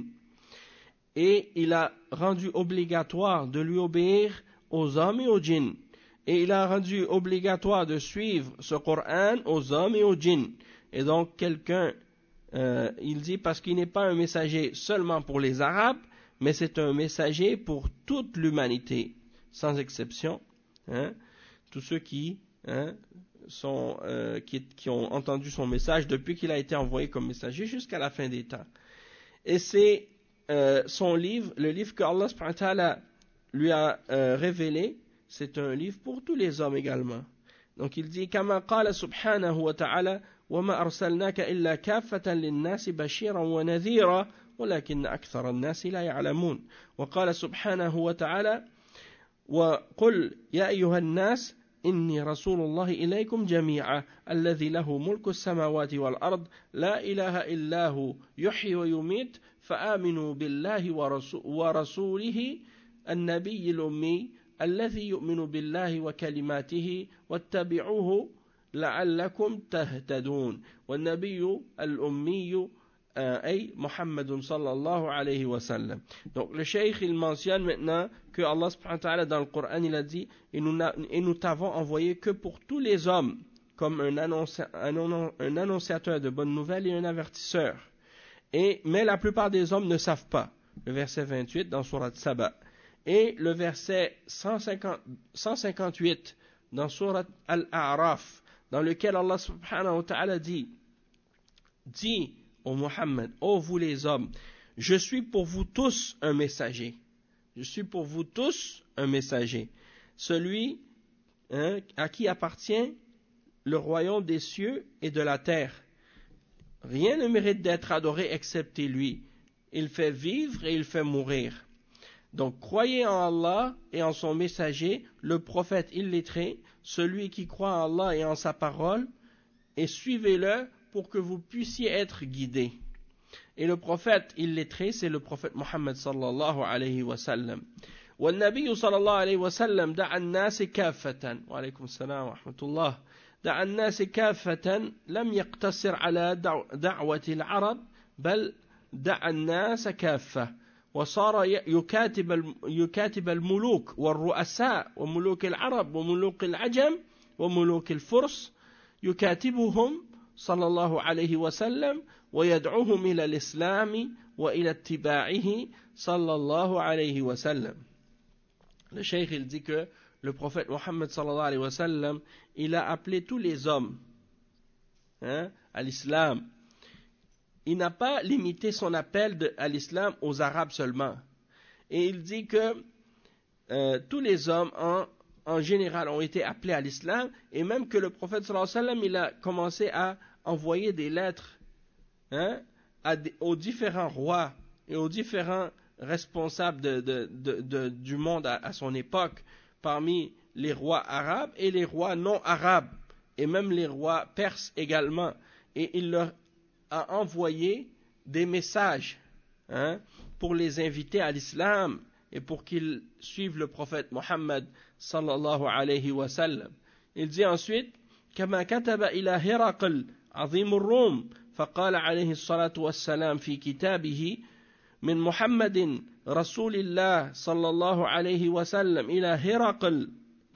et il a rendu obligatoire de lui obéir aux hommes et aux djinns et il a rendu obligatoire de suivre ce Coran aux hommes et aux djinns. Et donc quelqu'un euh, il dit parce qu'il n'est pas un messager seulement pour les Arabes mais c'est un messager pour toute l'humanité sans exception hein, tous ceux qui hein, Sont, euh, qui, qui ont entendu son message depuis qu'il a été envoyé comme messager jusqu'à la fin des temps. Et c'est euh, son livre, le livre que Allah subhanahu wa ta'ala lui a euh, révélé, c'est un livre pour tous les hommes également. Donc il dit Kama qala subhanahu wa ta'ala Wama arsalnaka illa kaffatan linnasi bashiran wa nadhira walakinna akthara an-nasi la ya'lamun. Wa qala subhanahu wa ta'ala Wa qul ya ayyuha an-nas إني رسول الله إليكم جميعا الذي له ملك السماوات والأرض لا إله إلا هو يحيي ويميت فآمنوا بالله ورسوله النبي الأمي الذي يؤمن بالله وكلماته واتبعوه لعلكم تهتدون والنبي الأمي أي محمد صلى الله عليه وسلم. Donc le cheikh il mentionne maintenant que Allah subhanahu wa ta'ala dans le Coran il a dit et nous, et nous t'avons envoyé que pour tous les hommes comme un, annonci, un, un annonciateur de bonnes nouvelles et un avertisseur. Et, mais la plupart des hommes ne savent pas. Le verset vingt-huit dans Surat Saba. Et le verset cent cinquante, cent cinquante-huit dans Surat Al-A'raf dans lequel Allah subhanahu wa ta'ala dit dit ô Muhammad, ô vous les hommes, je suis pour vous tous un messager. Je suis pour vous tous un messager. Celui hein, à qui appartient le royaume des cieux et de la terre. Rien ne mérite d'être adoré excepté lui. Il fait vivre et il fait mourir. Donc croyez en Allah et en son messager, le prophète illettré, celui qui croit en Allah et en sa parole, et suivez-le pour que vous puissiez être guidés. Et le prophète illettré, c'est le prophète Mohammed sallallahu alayhi wa sallam. والنبي صلى الله عليه وسلم دعا الناس كافة وعليكم السلام ورحمة الله دعا الناس كافة لم يقتصر على دعوة العرب بل دعا الناس كافة وصار يكاتب يكاتب الملوك والرؤساء وملوك العرب وملوك العجم وملوك الفرس يكاتبهم صلى الله عليه وسلم ويدعوهم إلى الإسلام وإلى اتباعه صلى الله عليه وسلم. Le cheikh il dit que le prophète Mohammed sallallahu alayhi wa sallam il a appelé tous les hommes hein, à l'islam. Il n'a pas limité son appel de, à l'islam aux Arabes seulement. Et il dit que euh, tous les hommes en, en général ont été appelés à l'islam et même que le prophète sallallahu alayhi wa sallam il a commencé à envoyer des lettres hein, à, aux différents rois et aux différents responsables de, de, de, de, du monde à, à son époque, parmi les rois arabes et les rois non arabes, et même les rois perses également. Et il leur a envoyé des messages, hein, pour les inviter à l'islam et pour qu'ils suivent le prophète Mohammed sallallahu alayhi wa sallam. Il dit ensuite, كما كتب إلى هرقل عظيم الروم فقال عليه الصلاة والسلام في كتابه من محمد رسول الله صلى الله عليه وسلم إلى هرقل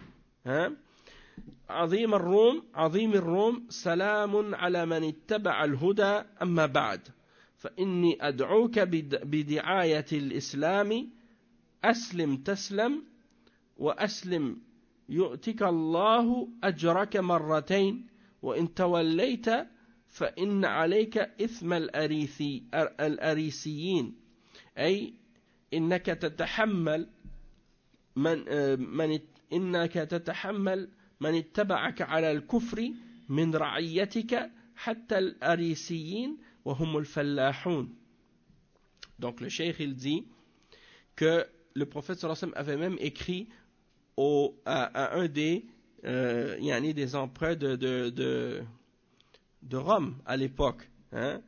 عظيم الروم عظيم الروم سلام على من اتبع الهدى أما بعد فإني أدعوك بدعاية الإسلام أسلم تسلم وأسلم يؤتك الله أجرك مرتين وإن توليت فإن عليك إثم الأريثي الأريسيين أي إنك تتحمل من من إنك تتحمل من اتبعك على الكفر من رعيتك حتى الأريسيين وهم الفلاحون. Donc le cheikh il dit que le prophète sallallahu alayhi wa sallam avait même écrit au, à, à un des euh, yani des empereurs de, de, de, de Rome à l'époque, hein?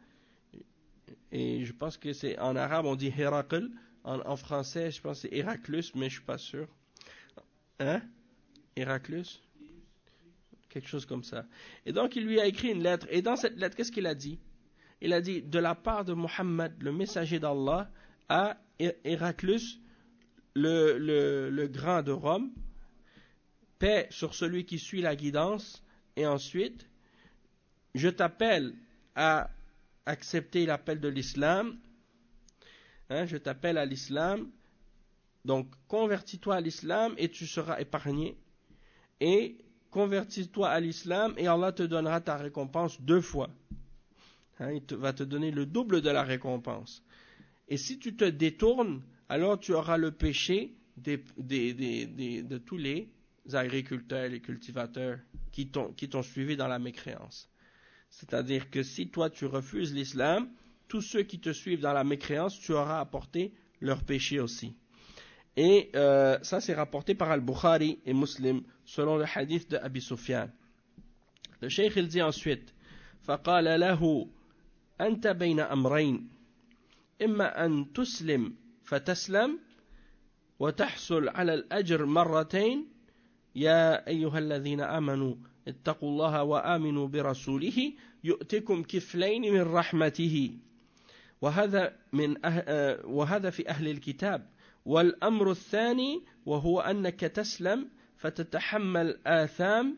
Et je pense que c'est en arabe on dit Héracle, en, en français je pense que c'est Héraclus, mais je suis pas sûr, hein? Héraclus, quelque chose comme ça. Et donc il lui a écrit une lettre, et dans cette lettre qu'est-ce qu'il a dit? Il a dit de la part de Mohammed, le messager d'Allah, à Héraclus, le, le, le grand de Rome, paix sur celui qui suit la guidance, et ensuite, je t'appelle à accepter l'appel de l'islam, hein, je t'appelle à l'islam, donc convertis-toi à l'islam et tu seras épargné, et convertis-toi à l'islam et Allah te donnera ta récompense deux fois. Hein, il te, va te donner le double de la récompense. Et si tu te détournes, alors tu auras le péché des, des, des, des, de tous les agriculteurs, les cultivateurs qui t'ont, qui t'ont suivi dans la mécréance. C'est-à-dire que si toi tu refuses l'islam, tous ceux qui te suivent dans la mécréance, tu auras apporté leur péché aussi. Et euh, ça c'est rapporté par Al-Bukhari et Muslim selon le hadith de Abi Sufyan. Le cheikh il dit ensuite, فقال له أنت بين أمرين إما أن تسلم فتسلم وتحصل على الأجر مرتين يا أيها الذين آمنوا اتقوا الله وآمنوا برسوله يؤتكم كفلين من رحمته وهذا من أه وهذا في أهل الكتاب والأمر الثاني وهو أنك تسلم فتتحمل آثام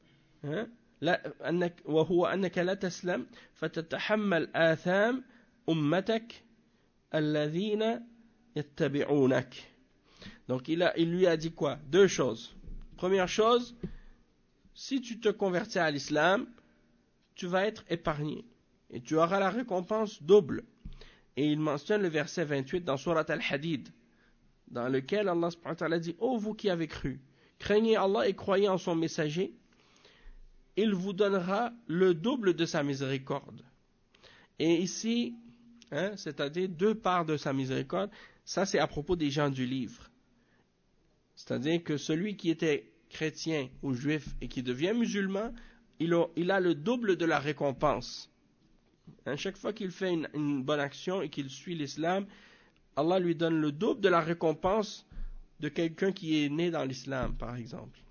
لا أنك وهو أنك لا تسلم فتتحمل آثام أمتك الذين يتبعونك. Donc il, a, il lui a dit quoi? Deux choses. Première chose, si tu te convertis à l'islam, tu vas être épargné et tu auras la récompense double. Et il mentionne le verset vingt-huit dans Surat Al-Hadid, dans lequel Allah subhanahu wa ta'ala dit: ô vous qui avez cru, craignez Allah et croyez en son messager, il vous donnera le double de sa miséricorde. Et ici, hein, c'est-à-dire deux parts de sa miséricorde, ça c'est à propos des gens du livre. C'est-à-dire que celui qui était chrétien ou juif et qui devient musulman, il a, il a le double de la récompense. Hein, chaque fois qu'il fait une, une bonne action et qu'il suit l'islam, Allah lui donne le double de la récompense de quelqu'un qui est né dans l'islam, par exemple.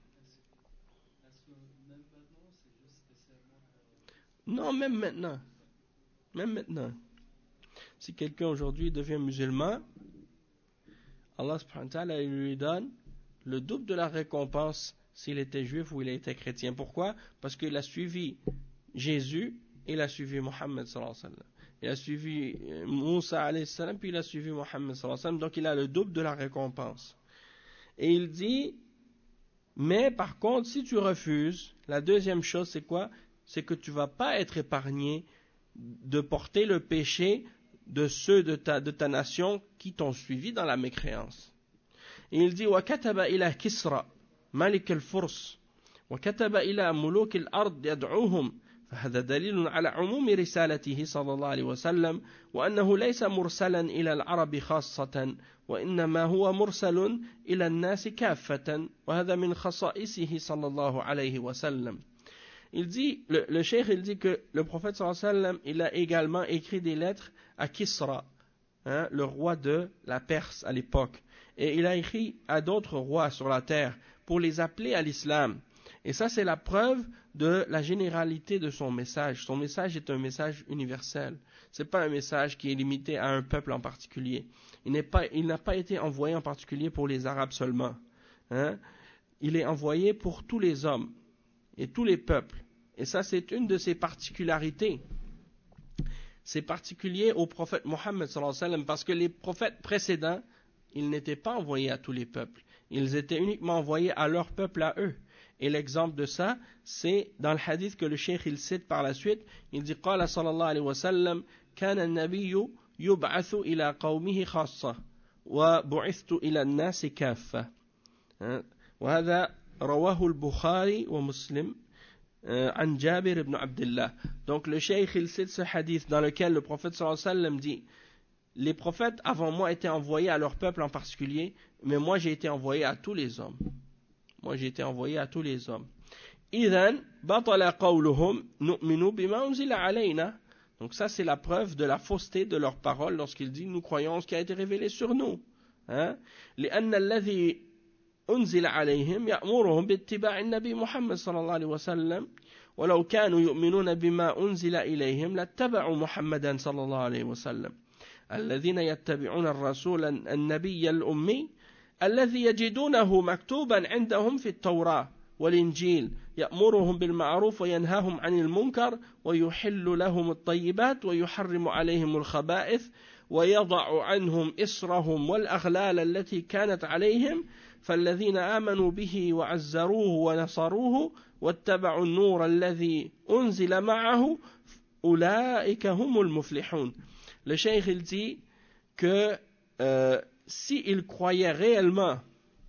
Non, même maintenant. Même maintenant. Si quelqu'un aujourd'hui devient musulman, Allah subhanahu wa ta'ala lui donne le double de la récompense s'il était juif ou il était chrétien. Pourquoi? Parce qu'il a suivi Jésus et il a suivi Mohammed sallallahu alayhi wa sallam. Il a suivi Moussa alayhi salam puis il a suivi Mohammed sallallahu alayhi wa sallam. Donc il a le double de la récompense. Et il dit, mais par contre, si tu refuses, la deuxième chose c'est quoi? C'est que tu ne vas pas être épargné de porter le péché de ceux de ta, de ta nation qui t'ont suivi dans la mécréance. Et il dit وَكَتَبَ إِلَى كِسْرَى مَلِكَ الْفُرْسِ وَكَتَبَ إِلَى مُلُوكِ الْأَرْضِ يَدْعُوهُمْ فهذا دليل على عموم رسالته صلى الله عليه وسلم وأنه ليس مرسلا إلى العرب خاصة وإنما هو مرسل إلى الناس كافة وهذا من خصائصه صلى الله عليه وسلم. Il dit, le, le cheikh il dit que le prophète sallallahu alayhi wa sallam, il a également écrit des lettres à Kisra, hein, le roi de la Perse à l'époque, et il a écrit à d'autres rois sur la terre pour les appeler à l'islam. Et ça c'est la preuve de la généralité de son message. Son message est un message universel. C'est pas un message qui est limité à un peuple en particulier. Il n'est pas, il n'a pas été envoyé en particulier pour les Arabes seulement, hein. Il est envoyé pour tous les hommes et tous les peuples. Et ça, c'est une de ses particularités. C'est particulier au prophète Mohammed sallallahu alayhi wa sallam parce que les prophètes précédents, ils n'étaient pas envoyés à tous les peuples. Ils étaient uniquement envoyés à leur peuple à eux. Et l'exemple de ça, c'est dans le hadith que le cheikh il cite par la suite. Il dit قال صلى الله عليه وسلم كان النبي يبعث إلى قومه خاصة وبعثت إلى الناس كافة. وهذا رواه البخاري ومسلم عن جابر بن عبد الله. Donc le cheikh il cite ce hadith dans lequel le prophète sallallahu alayhi wa sallam dit les prophètes avant moi étaient envoyés à leur peuple en particulier, mais moi j'ai été envoyé à tous les hommes. Moi j'ai été envoyé à tous les hommes. إذن بطل قولهم نؤمن بما أنزل علينا. Donc ça c'est la preuve de la fausseté de leurs paroles lorsqu'ils disent nous croyons en ce qui a été révélé sur nous. Hein? لأن الذي أنزل عليهم يأمرهم باتباع النبي محمد صلى الله عليه وسلم ولو كانوا يؤمنون بما أنزل إليهم لاتبعوا محمدا صلى الله عليه وسلم الذين يتبعون الرسول النبي الأمي الذي يجدونه مكتوبا عندهم في التوراة والإنجيل يأمرهم بالمعروف وينهاهم عن المنكر ويحل لهم الطيبات ويحرم عليهم الخبائث ويضع عنهم إصرهم والأغلال التي كانت عليهم فالذين آمنوا به وعزروه ونصروه واتبعوا النور الذي أنزل معه أولئك هم المفلحون. Le cheikh il dit que euh, s'ils croyaient réellement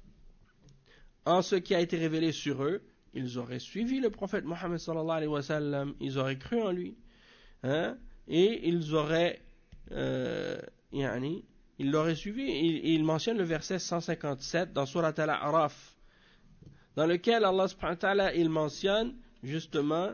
en ce qui a été révélé sur eux, ils auraient suivi le prophète Mohammed sallallahu alayhi wa sallam, ils auraient cru en lui, hein, et ils auraient euh, yani, il l'aurait suivi. Il, il mentionne le verset cent cinquante-sept dans Surat Al-A'raf, dans lequel Allah subhanahu wa ta'ala il mentionne justement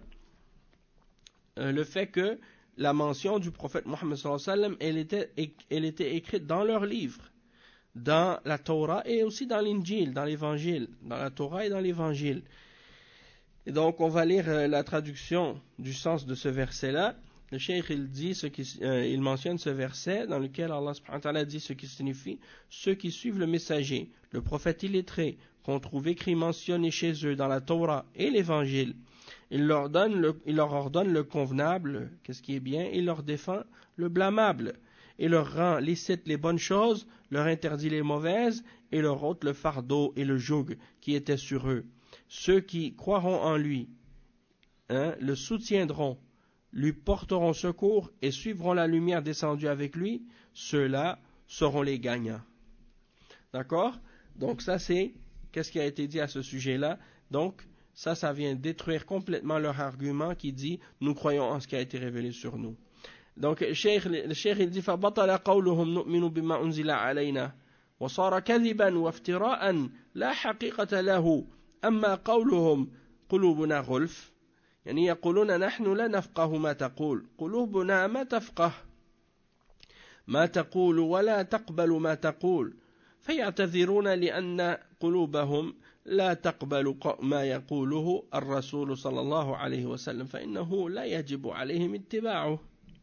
euh, le fait que la mention du prophète Mohammed sallallahu alayhi wa sallam elle était, elle était écrite dans leur livre, dans la Torah et aussi dans l'Injil, dans l'évangile, dans la Torah et dans l'évangile. Et donc on va lire euh, la traduction du sens de ce verset-là. Le cheikh il dit ce qui, euh, il mentionne ce verset dans lequel Allah subhanahu wa ta'ala dit ce qui signifie ceux qui suivent le messager, le prophète illettré, qu'on trouve écrit mentionné chez eux dans la Torah et l'évangile. Il leur donne le, il leur ordonne le convenable, qu'est-ce qui est bien, il leur défend le blâmable, et leur rend licite les bonnes choses, leur interdit les mauvaises, et leur ôte le fardeau et le joug qui était sur eux. Ceux qui croiront en lui, hein, le soutiendront, lui porteront secours et suivront la lumière descendue avec lui, ceux-là seront les gagnants. D'accord? Donc ça c'est, qu'est-ce qui a été dit à ce sujet-là? Donc ça, ça vient détruire complètement leur argument qui dit, nous croyons en ce qui a été révélé sur nous. Donc le cheikh il dit, فَبَطَلَ قَوْلُهُمْ نُؤْمِنُ بِمَا أُنزِلَ عَلَيْنَا وَصَارَ كَذِبًا وَافْتِرَاءً لَا حَقِيقَةَ لَهُ أَمَّا قَوْلُهُمْ قُلُوبُنَا غُلْفٌ يعني يقولون نحن لا نفقه ما تقول قلوبنا ما تفقه ما تقول ولا تقبل ما تقول فيعتذرون لأن قلوبهم لا تقبل ما يقوله الرسول صلى الله عليه وسلم فإنه لا يجب عليهم اتباعه.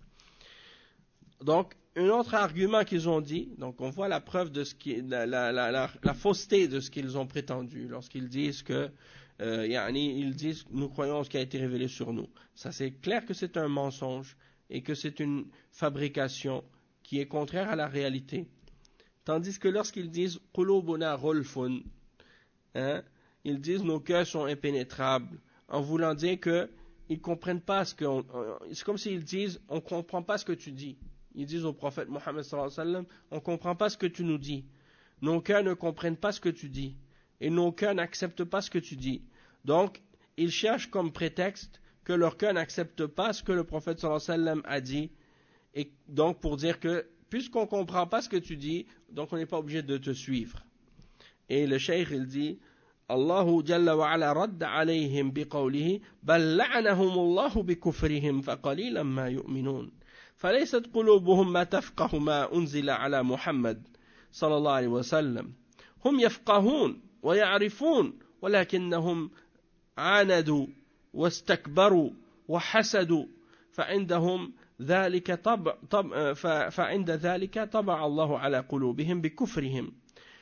Donc un autre argument qu'ils ont dit, donc on voit la preuve de ce qui, la, la, la, la, la fausseté de ce qu'ils ont prétendu lorsqu'ils disent que Euh, yani, ils disent nous croyons ce qui a été révélé sur nous. Ça c'est clair que c'est un mensonge et que c'est une fabrication qui est contraire à la réalité. Tandis que lorsqu'ils disent qulubuna ghulfun, hein, ils disent nos cœurs sont impénétrables, en voulant dire que ils comprennent pas ce que on, c'est comme s'ils disent on comprend pas ce que tu dis. Ils disent au prophète Mohammed sallallahu alayhi wa sallam on comprend pas ce que tu nous dis. Nos cœurs ne comprennent pas ce que tu dis. Et nos cœurs n'acceptent pas ce que tu dis. Donc, ils cherchent comme prétexte que leur cœur n'accepte pas ce que le prophète sallallahu alayhi wa sallam a dit. Et donc pour dire que, puisqu'on ne comprend pas ce que tu dis, donc on n'est pas obligé de te suivre. Et le cheikh il dit, Allahu jalla wa ala radda alayhim biqawlihi, bal la'anahum Allahu bikufrihim faqalilan ma yu'minun. فليست قلوبهم ما تفقه ما أنزل على محمد صلى الله عليه وسلم هم يفقهون ويعرفون ولكنهم عاندوا واستكبروا وحسدوا فعندهم ذلك طبع, طبع فعند ذلك طبع الله على قلوبهم بكفرهم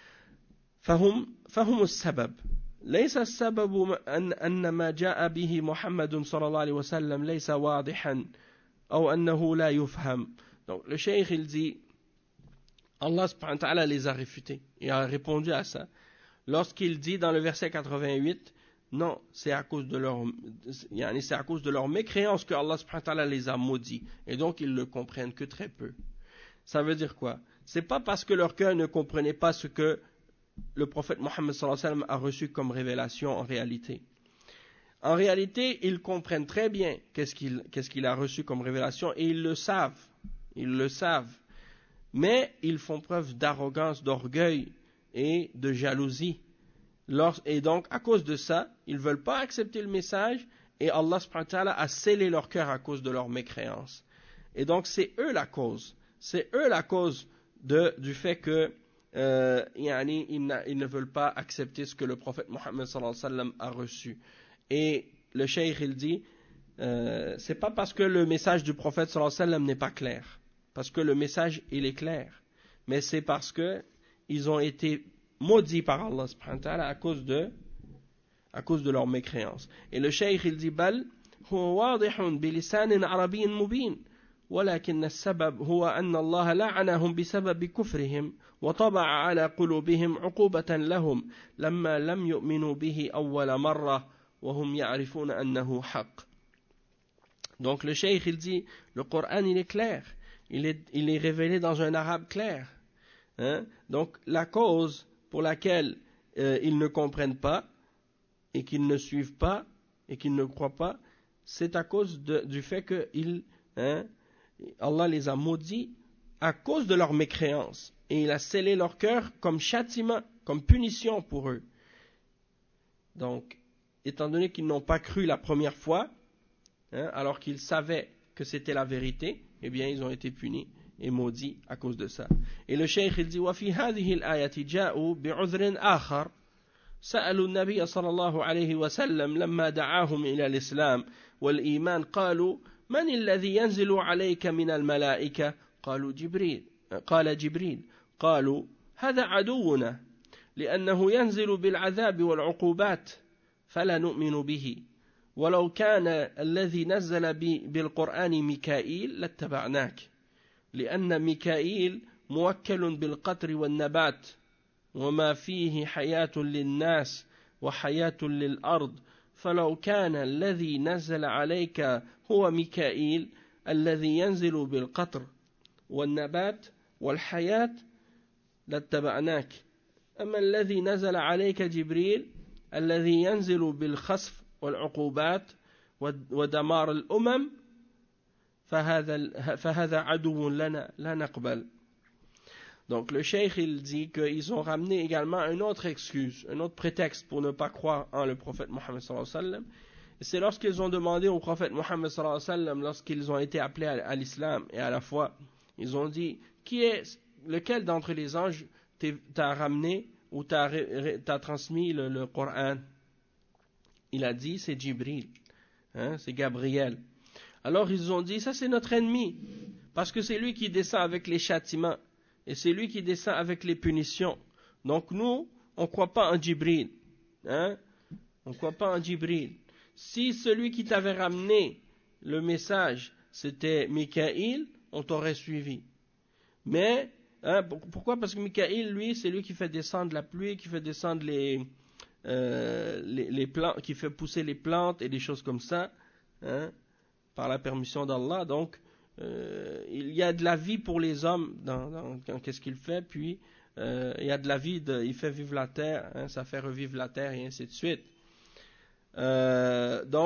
فهم فهم السبب ليس السبب أن أن ما جاء به محمد صلى الله عليه وسلم ليس واضحا أو أنه لا يفهم. Donc le cheikh il dit Allah subhanahu wa ta'ala les a réfutés. Il a répondu à ça lorsqu'il dit dans le verset quatre-vingt-huit, non, c'est à cause de leur c'est à cause de leur mécréance que Allah subhanahu wa ta'ala les a maudits et donc ils le comprennent que très peu. Ça veut dire quoi? C'est pas parce que leur cœur ne comprenait pas ce que le prophète Mohammed sallallahu alayhi wa sallam a reçu comme révélation en réalité. En réalité, ils comprennent très bien qu'est-ce qu'il, qu'est-ce qu'il a reçu comme révélation et ils le savent. Ils le savent. Mais ils font preuve d'arrogance, d'orgueil et de jalousie. Lors, et donc, à cause de ça, ils ne veulent pas accepter le message et Allah subhanahu wa ta'ala a scellé leur cœur à cause de leur mécréance. Et donc, c'est eux la cause. C'est eux la cause de, du fait que euh, yani, ils, ils ne veulent pas accepter ce que le prophète Mohammed sallallahu alayhi wa sallam a reçu. Et le cheikh il dit, euh, c'est pas parce que le message du prophète sallallahu alayhi wa sallam n'est pas clair, parce que le message il est clair, mais c'est parce que ils ont été maudits par Allah subhanahu wa ta'ala à cause de, à cause de leur mécréance. Et le cheikh il dit, bal huwa wadihun bilisanin arabiyyin mubin, ولكن السبب هو أن الله لعنهم بسبب كفرهم وطبع على قلوبهم عقوبة لهم لما لم يؤمنوا به أول مرة وهم يعرفون أنه حق. Donc le cheikh il dit, le Coran il est clair, il est, il est révélé dans un arabe clair. Hein? Donc la cause pour laquelle euh, ils ne comprennent pas et qu'ils ne suivent pas et qu'ils ne croient pas, c'est à cause de, du fait que ils, hein, Allah les a maudits à cause de leur mécréance et il a scellé leur cœur comme châtiment, comme punition pour eux. Donc étant donné qu'ils n'ont pas cru la première fois, hein, alors qu'ils savaient que c'était la vérité, eh bien ils ont été punis et maudits à cause de ça. Et le cheikh il dit, وَفِي هذه الآية جاءوا بعذر آخر سألوا النبي صلى الله عليه وسلم لما دعاهم إلى الإسلام والإيمان قالوا من الذي ينزل عليك من الملائكة قالوا جبريل قال جبريل قالوا هذا عدونا لأنه ينزل بالعذاب والعقوبات فلا نؤمن به ولو كان الذي نزل بالقرآن ميكائيل لاتبعناك لأن ميكائيل موكل بالقطر والنبات وما فيه حياة للناس وحياة للأرض فلو كان الذي نزل عليك هو ميكائيل الذي ينزل بالقطر والنبات والحياة لاتبعناك أما الذي نزل عليك جبريل الذي ينزل بالخسف والعقوبات ودمار الأمم فهذا فهذا عدو لنا لا نقبل. Donc le cheikh il dit qu'ils ont ramené également une autre excuse, un autre prétexte pour ne pas croire en le prophète Mohammed sallallahu alayhi wa sallam. Et c'est lorsqu'ils ont demandé au prophète Mohammed sallallahu alayhi wa sallam, lorsqu'ils ont été appelés à, à l'islam et à la foi, ils ont dit, qui est, lequel d'entre les anges t'a ramené ou t'a, t'a transmis le, le Coran? Il a dit, c'est Jibril, hein, c'est Gabriel. Alors ils ont dit, ça c'est notre ennemi, parce que c'est lui qui descend avec les châtiments. Et c'est lui qui descend avec les punitions. Donc nous, on ne croit pas en Jibril. Hein? On ne croit pas en Jibril. Si celui qui t'avait ramené le message, c'était Mikaïl, on t'aurait suivi. Mais, hein, pourquoi? Parce que Mikaïl, lui, c'est lui qui fait descendre la pluie, qui fait descendre les, euh, les, les plantes, qui fait pousser les plantes et des choses comme ça, hein, par la permission d'Allah. Donc, Euh, il y a de la vie pour les hommes dans, dans, dans qu'est-ce qu'il fait, puis euh, il y a de la vie, de, il fait vivre la terre, hein, ça fait revivre la terre et ainsi de suite. Euh, donc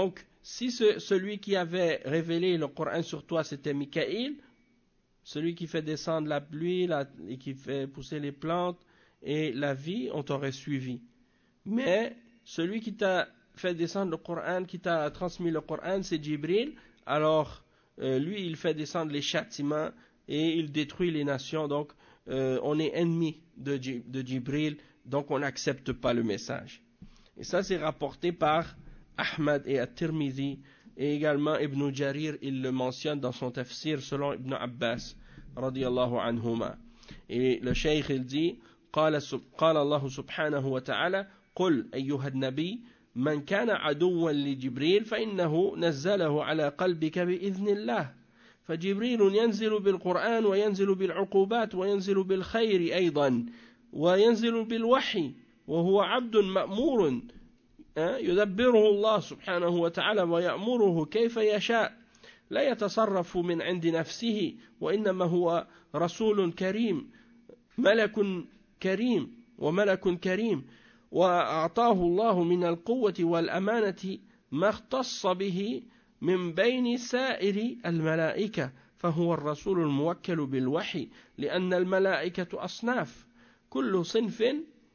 si ce, celui qui avait révélé le Coran sur toi c'était Mikaïl, celui qui fait descendre la pluie la, et qui fait pousser les plantes et la vie, on t'aurait suivi. Mais celui qui t'a fait descendre le Coran, qui t'a transmis le Coran, c'est Jibril, alors euh, lui il fait descendre les châtiments et il détruit les nations, donc euh, on est ennemi de, de Jibril, donc on n'accepte pas le message. Et ça c'est rapporté par Ahmad et At-Tirmidhi, et également Ibn Jarir, il le mentionne dans son tafsir selon Ibn Abbas radiyallahu anhuma. Et le cheikh il dit قال, قال الله سبحانه وتعالى قل أيها النبي من كان عدوا لجبريل فإنه نزله على قلبك بإذن الله فجبريل ينزل بالقرآن وينزل بالعقوبات وينزل بالخير أيضا وينزل بالوحي وهو عبد مأمور يدبره الله سبحانه وتعالى ويأمره كيف يشاء لا يتصرف من عند نفسه وإنما هو رسول كريم ملك كريم وملك كريم وأعطاه الله من القوة والأمانة ما اختص به من بين سائر الملائكة فهو الرسول الموكل بالوحي لأن الملائكة أصناف كل صنف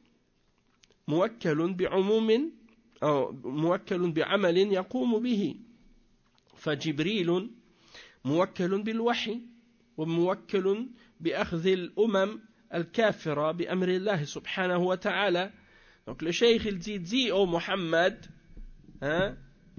موكل بعموم أو موكل بعمل يقوم به فجبريل موكل بالوحي وموكل بأخذ الأمم الكافرة بأمر الله سبحانه وتعالى. Donc le cheikh il dit, dis au Mohammed, hein,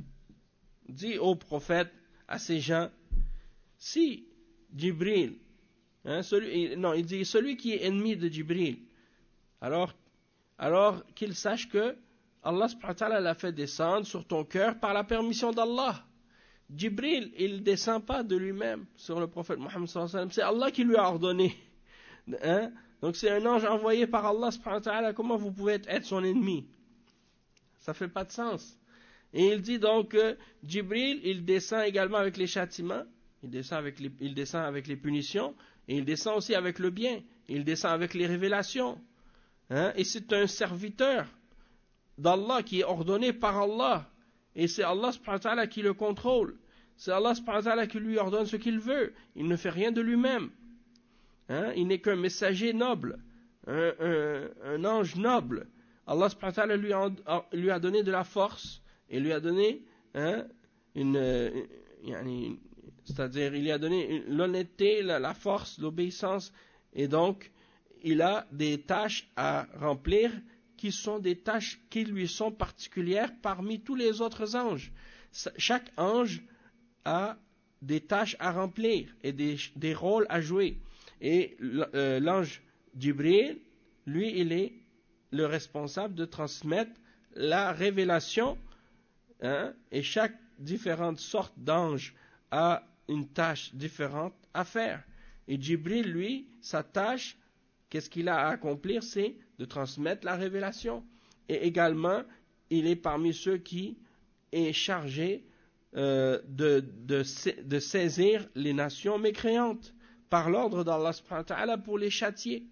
dis au prophète, à ces gens, si Jibril, hein, celui, non, il dit celui qui est ennemi de Jibril, alors, alors qu'il sache que Allah subhanahu wa ta'ala l'a fait descendre sur ton cœur par la permission d'Allah. Jibril, il ne descend pas de lui-même sur le prophète Mohammed sallallahu alayhi wa sallam, c'est Allah qui lui a ordonné. Hein? Donc c'est un ange envoyé par Allah subhanahu wa ta'ala, comment vous pouvez être son ennemi? Ça ne fait pas de sens. Et il dit donc que Jibril, il descend également avec les châtiments, il descend avec les, il descend avec les punitions, et il descend aussi avec le bien, il descend avec les révélations. Hein? Et c'est un serviteur d'Allah qui est ordonné par Allah, et c'est Allah subhanahu wa ta'ala qui le contrôle, c'est Allah subhanahu wa ta'ala qui lui ordonne ce qu'il veut, il ne fait rien de lui-même. Hein? Il n'est qu'un messager noble, un, un, un ange noble. Allah subhanahu wa ta'ala lui a, lui a donné de la force et lui a donné hein, une, une, c'est-à-dire il lui a donné l'honnêteté, la, la force, l'obéissance, et donc il a des tâches à remplir qui sont des tâches qui lui sont particulières parmi tous les autres anges. Chaque ange a des tâches à remplir et des, des rôles à jouer. Et euh, l'ange Jibril, lui, il est le responsable de transmettre la révélation, hein, et chaque différente sorte d'ange a une tâche différente à faire. Et Jibril, lui, sa tâche, qu'est-ce qu'il a à accomplir, c'est de transmettre la révélation. Et également, il est parmi ceux qui est chargé euh, de, de, de saisir les nations mécréantes par l'ordre d'Allah subhanahu wa ta'ala pour les châtier.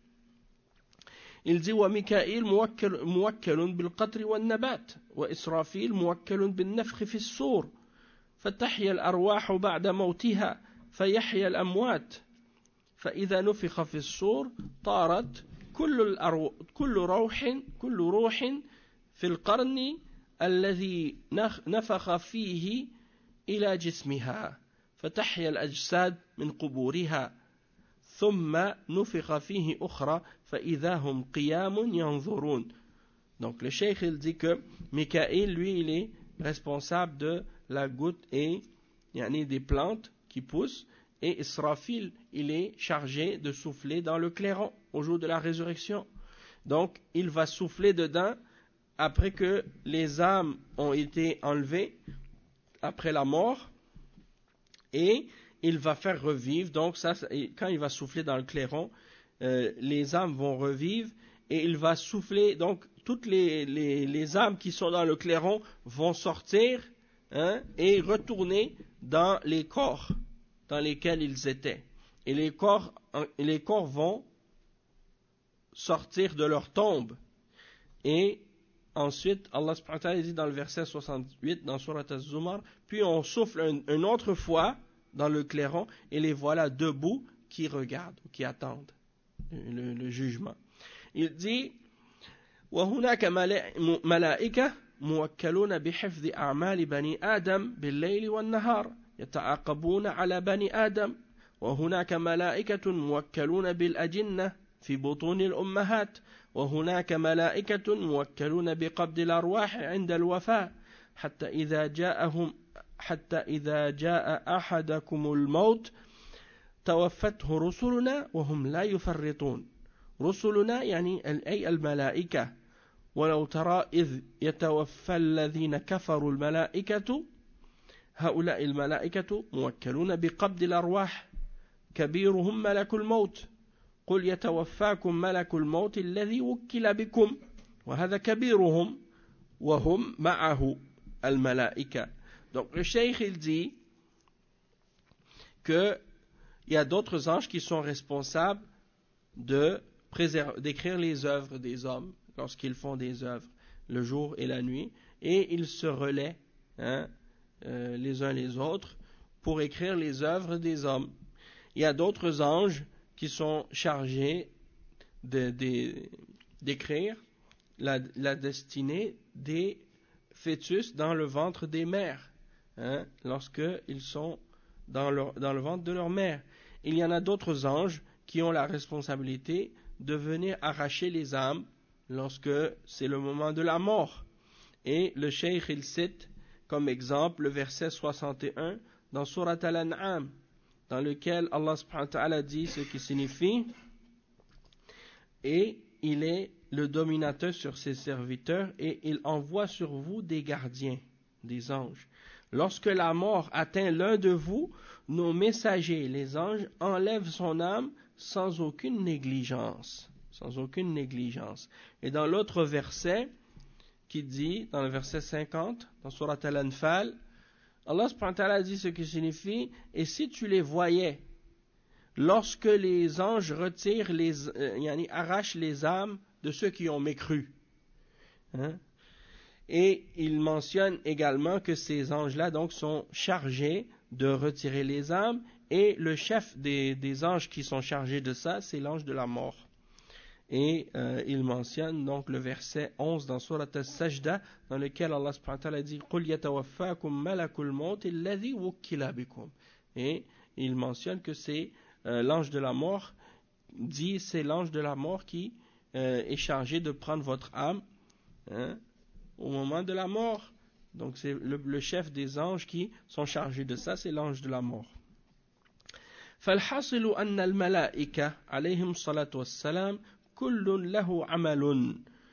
Il dit وميكائيل موكل موكل بالقطر والنبات وإسرافيل موكل بالنفخ في الصور فتحيا الأرواح بعد موتها فيحيا الأموات فإذا نفخ في الصور طارت كل الأرو... كل روح كل روح في القرن الذي نفخ فيه إلى جسمها فتحيا الأجساد من قبورها ثم نفخ فيه أخرى فإذا هم قيام ينظرون. Donc le cheikh il dit que Mikaïl, lui, il est responsable de la goutte et yani, des plantes qui poussent, et Israfil, il est chargé de souffler dans le clairon au jour de la résurrection. Donc il va souffler dedans après que les âmes ont été enlevées après la mort, et il va faire revivre. Donc ça, quand il va souffler dans le clairon, euh, les âmes vont revivre, et il va souffler, donc toutes les, les, les âmes qui sont dans le clairon vont sortir, hein, et retourner dans les corps dans lesquels ils étaient. Et les corps, les corps vont sortir de leur tombe, et ensuite, Allah subhanahu wa ta'ala dit dans le verset soixante-huit, dans Surat Az-Zumar, puis on souffle un, une autre fois dans le clairon, et les voilà debout qui regardent, qui attendent le, le jugement. Il dit, وَهُنَاكَ مَلَائِكَةٌ مُوَكَّلُونَ بِحِفْظِ أَعْمَالِ بَنِي آدَمَ بِاللَّيْلِ وَالنَّهَارِ يَتَعَاقَبُونَ عَلَى بَنِي آدَمَ وهناك ملائكة موكلون بالأجنة في بطون الأمهات وهناك ملائكة موكلون بقبض الأرواح عند الوفاة حتى إذا جاءهم حتى إذا جاء أحدكم الموت توفته رسلنا وهم لا يفرطون رسلنا يعني أي الملائكة ولو ترى إذ يتوفى الذين كفروا الملائكة هؤلاء الملائكة موكلون بقبض الأرواح كبيرهم ملك الموت قل يتوفاكم ملك الموت الذي وكل بكم وهذا كبيرهم وهم معه الملائكة. Donc le cheikh il dit que il y a d'autres anges qui sont responsables de préserver, d'écrire les œuvres des hommes lorsqu'ils font des œuvres le jour et la nuit, et ils se relaient hein, euh, les uns les autres pour écrire les œuvres des hommes. Il y a d'autres anges qui sont chargés de, de, d'écrire la, la destinée des fœtus dans le ventre des mères, hein, lorsqu'ils sont dans, leur, dans le ventre de leur mère. Il y en a d'autres anges qui ont la responsabilité de venir arracher les âmes lorsque c'est le moment de la mort. Et le cheikh il cite comme exemple le verset soixante et un dans Surat Al-An'am, dans lequel Allah subhanahu wa ta'ala dit ce qui signifie et il est le dominateur sur ses serviteurs et il envoie sur vous des gardiens, des anges. Lorsque la mort atteint l'un de vous, nos messagers, les anges, enlèvent son âme sans aucune négligence, sans aucune négligence. Et dans l'autre verset qui dit, dans le verset cinquante, dans Surat Al-Anfal, Allah subhanahu wa ta'ala dit ce qui signifie, et si tu les voyais, lorsque les anges retirent les, euh, yani, arrachent les âmes de ceux qui ont mécru. Hein? Et il mentionne également que ces anges-là donc sont chargés de retirer les âmes, et le chef des, des anges qui sont chargés de ça, c'est l'ange de la mort. Et euh, il mentionne donc le verset onze dans Surat As-Sajda, dans lequel Allah subhanahu wa ta'ala dit قُلْ يَتَوَفَّاكُمْ مَلَكُ الْمَوْتِ الَّذِي وُكِّلَ بِكُمْ. Et il mentionne que c'est euh, l'ange de la mort, dit c'est l'ange de la mort qui euh, est chargé de prendre votre âme hein, au moment de la mort. Donc c'est le, le chef des anges qui sont chargés de ça, c'est l'ange de la mort. فالحاصل أن الملائكة عليهم الصلاة والسلام كل له عمل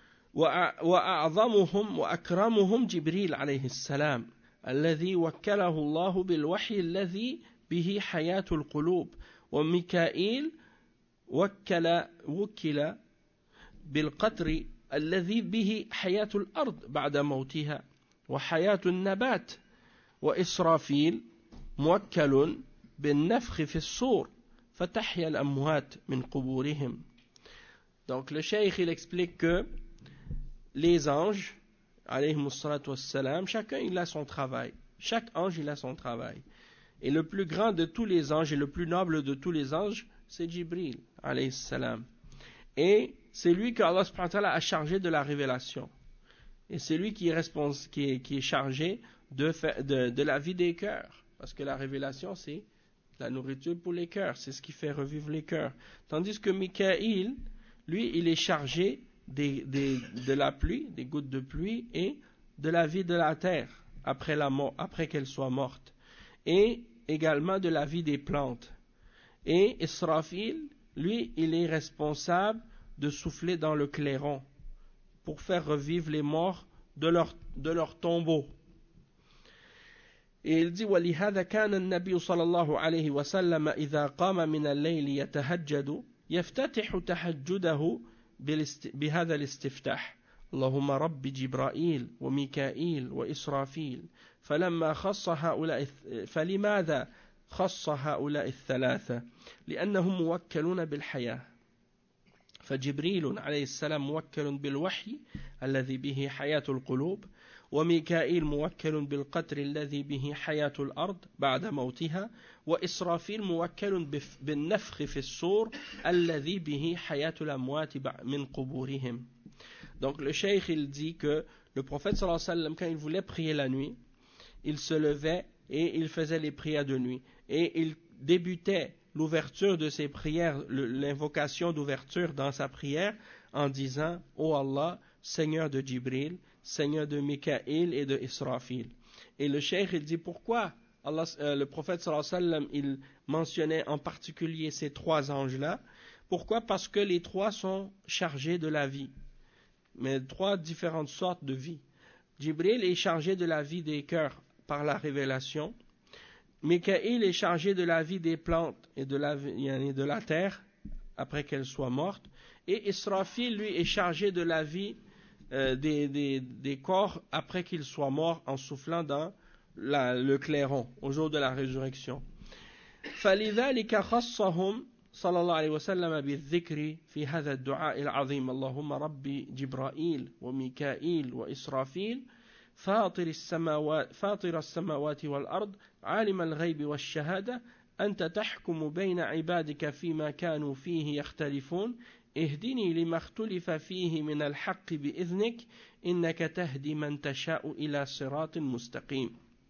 وأعظمهم وأكرمهم جبريل عليه السلام الذي وكله الله بالوحي الذي به حياة القلوب وميكائيل وكل وكل بالقطر الذي به حياة الأرض بعد موتها وحياة النبات وإسرافيل موكل بالنفخ في الصور فتحيا الأموات من قبورهم. Donc le cheikh il explique que les anges alayhimus salatu wassalam, chacun il a son travail, chaque ange il a son travail, et le plus grand de tous les anges et le plus noble de tous les anges c'est Jibril alayhi salam, et c'est lui que Allah subhanahu wa ta'ala a chargé de la révélation, et c'est lui qui est, respons- qui est, qui est chargé de, fa- de, de la vie des cœurs, parce que la révélation c'est la nourriture pour les cœurs, c'est ce qui fait revivre les cœurs. Tandis que Mikaïl, lui, il est chargé des, des, de la pluie, des gouttes de pluie, et de la vie de la terre, après, la mort, après qu'elle soit morte. Et également de la vie des plantes. Et Israfil, lui, il est responsable de souffler dans le clairon, pour faire revivre les morts de leur, de leur tombeau. Et il dit وَلِهَذَا كَانَ النَّبِيُّ صلى الله عليه وسلم إذا قام من الليل يتهجد يفتتح تهجده بهذا الاستفتاح اللهم رب جبرائيل وميكائيل وإسرافيل فلما خص هؤلاء فلماذا خص هؤلاء الثلاثة لأنهم موكلون بالحياة فجبريل عليه السلام موكل بالوحي الذي به حياة القلوب وميكائيل موكل بالقطر الذي به حياة الأرض بعد موتها وإسرافيل موكل بالنفخ في الصور الذي به حياة الأموات من قبورهم. Donc le cheikh il dit que le prophète sallallahu alayhi wa sallam quand il voulait prier la nuit, il se levait et il faisait les prières de nuit et il débutait l'ouverture de ses prières, l'invocation d'ouverture dans sa prière en disant « Ô Allah, Seigneur de Jibril, Seigneur de Mikaïl et de Israfil ». Et le cheikh il dit pourquoi Allah, euh, le prophète sallallahu alayhi wa sallam il mentionnait en particulier ces trois anges-là. Pourquoi? Parce que les trois sont chargés de la vie, mais trois différentes sortes de vie. Jibril est chargé de la vie des cœurs par la révélation. Mikaïl est chargé de la vie des plantes et de la, de la terre après qu'elles soient mortes. Et Israfil, lui, est chargé de la vie euh, des, des, des corps après qu'ils soient morts en soufflant dans la, le clairon au jour de la résurrection. فلذلك خصهم صلى الله عليه وسلم بالذكر في هذا الدعاء العظيم اللهم ربي جبرائيل وميكائيل وإسرافيل فاطر السماوات فاطر السماوات والأرض عالم الغيب والشهادة أنت تحكم بين عبادك فيما كانوا فيه يختلفون اهدني لما اختلف فيه من الحق بإذنك إنك تهدي من تشاء إلى صراط مستقيم.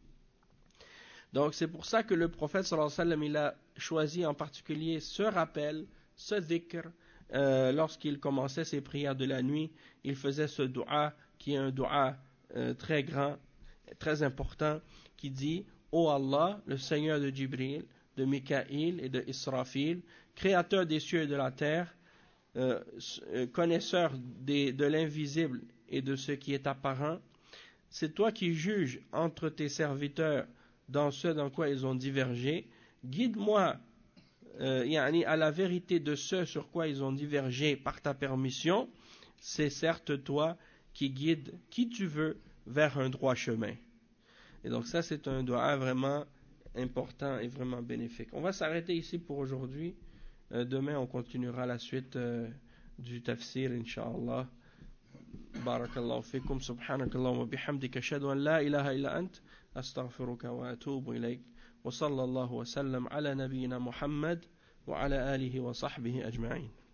Donc c'est pour ça que le prophète sallallahu alayhi wa sallam il a choisi en particulier ce rappel, ce dhikr, euh, lorsqu'il commençait ses prières de la nuit, il faisait ce dua qui est un dua euh, très grand, très important, qui dit « Ô Allah, le Seigneur de Jibril, de Mikaïl et de Israfil, créateur des cieux et de la terre, euh, connaisseur des, de l'invisible et de ce qui est apparent, c'est toi qui juges entre tes serviteurs dans ce dans quoi ils ont divergé, guide-moi euh, yani à la vérité de ce sur quoi ils ont divergé par ta permission, c'est certes toi qui guide qui tu veux vers un droit chemin. » Et donc ça c'est un dua vraiment important et vraiment bénéfique. On va s'arrêter ici pour aujourd'hui. Euh, demain on continuera la suite euh, du tafsir incha'Allah. Barakallahu fikum, subhanakallahu wa bihamdika, ashhadu an la ilaha illa ant, astaghfiruka wa atubu ilayk, wa sallallahu wa sallam ala nabiyyina Muhammad wa ala alihi wa sahbihi ajma'in.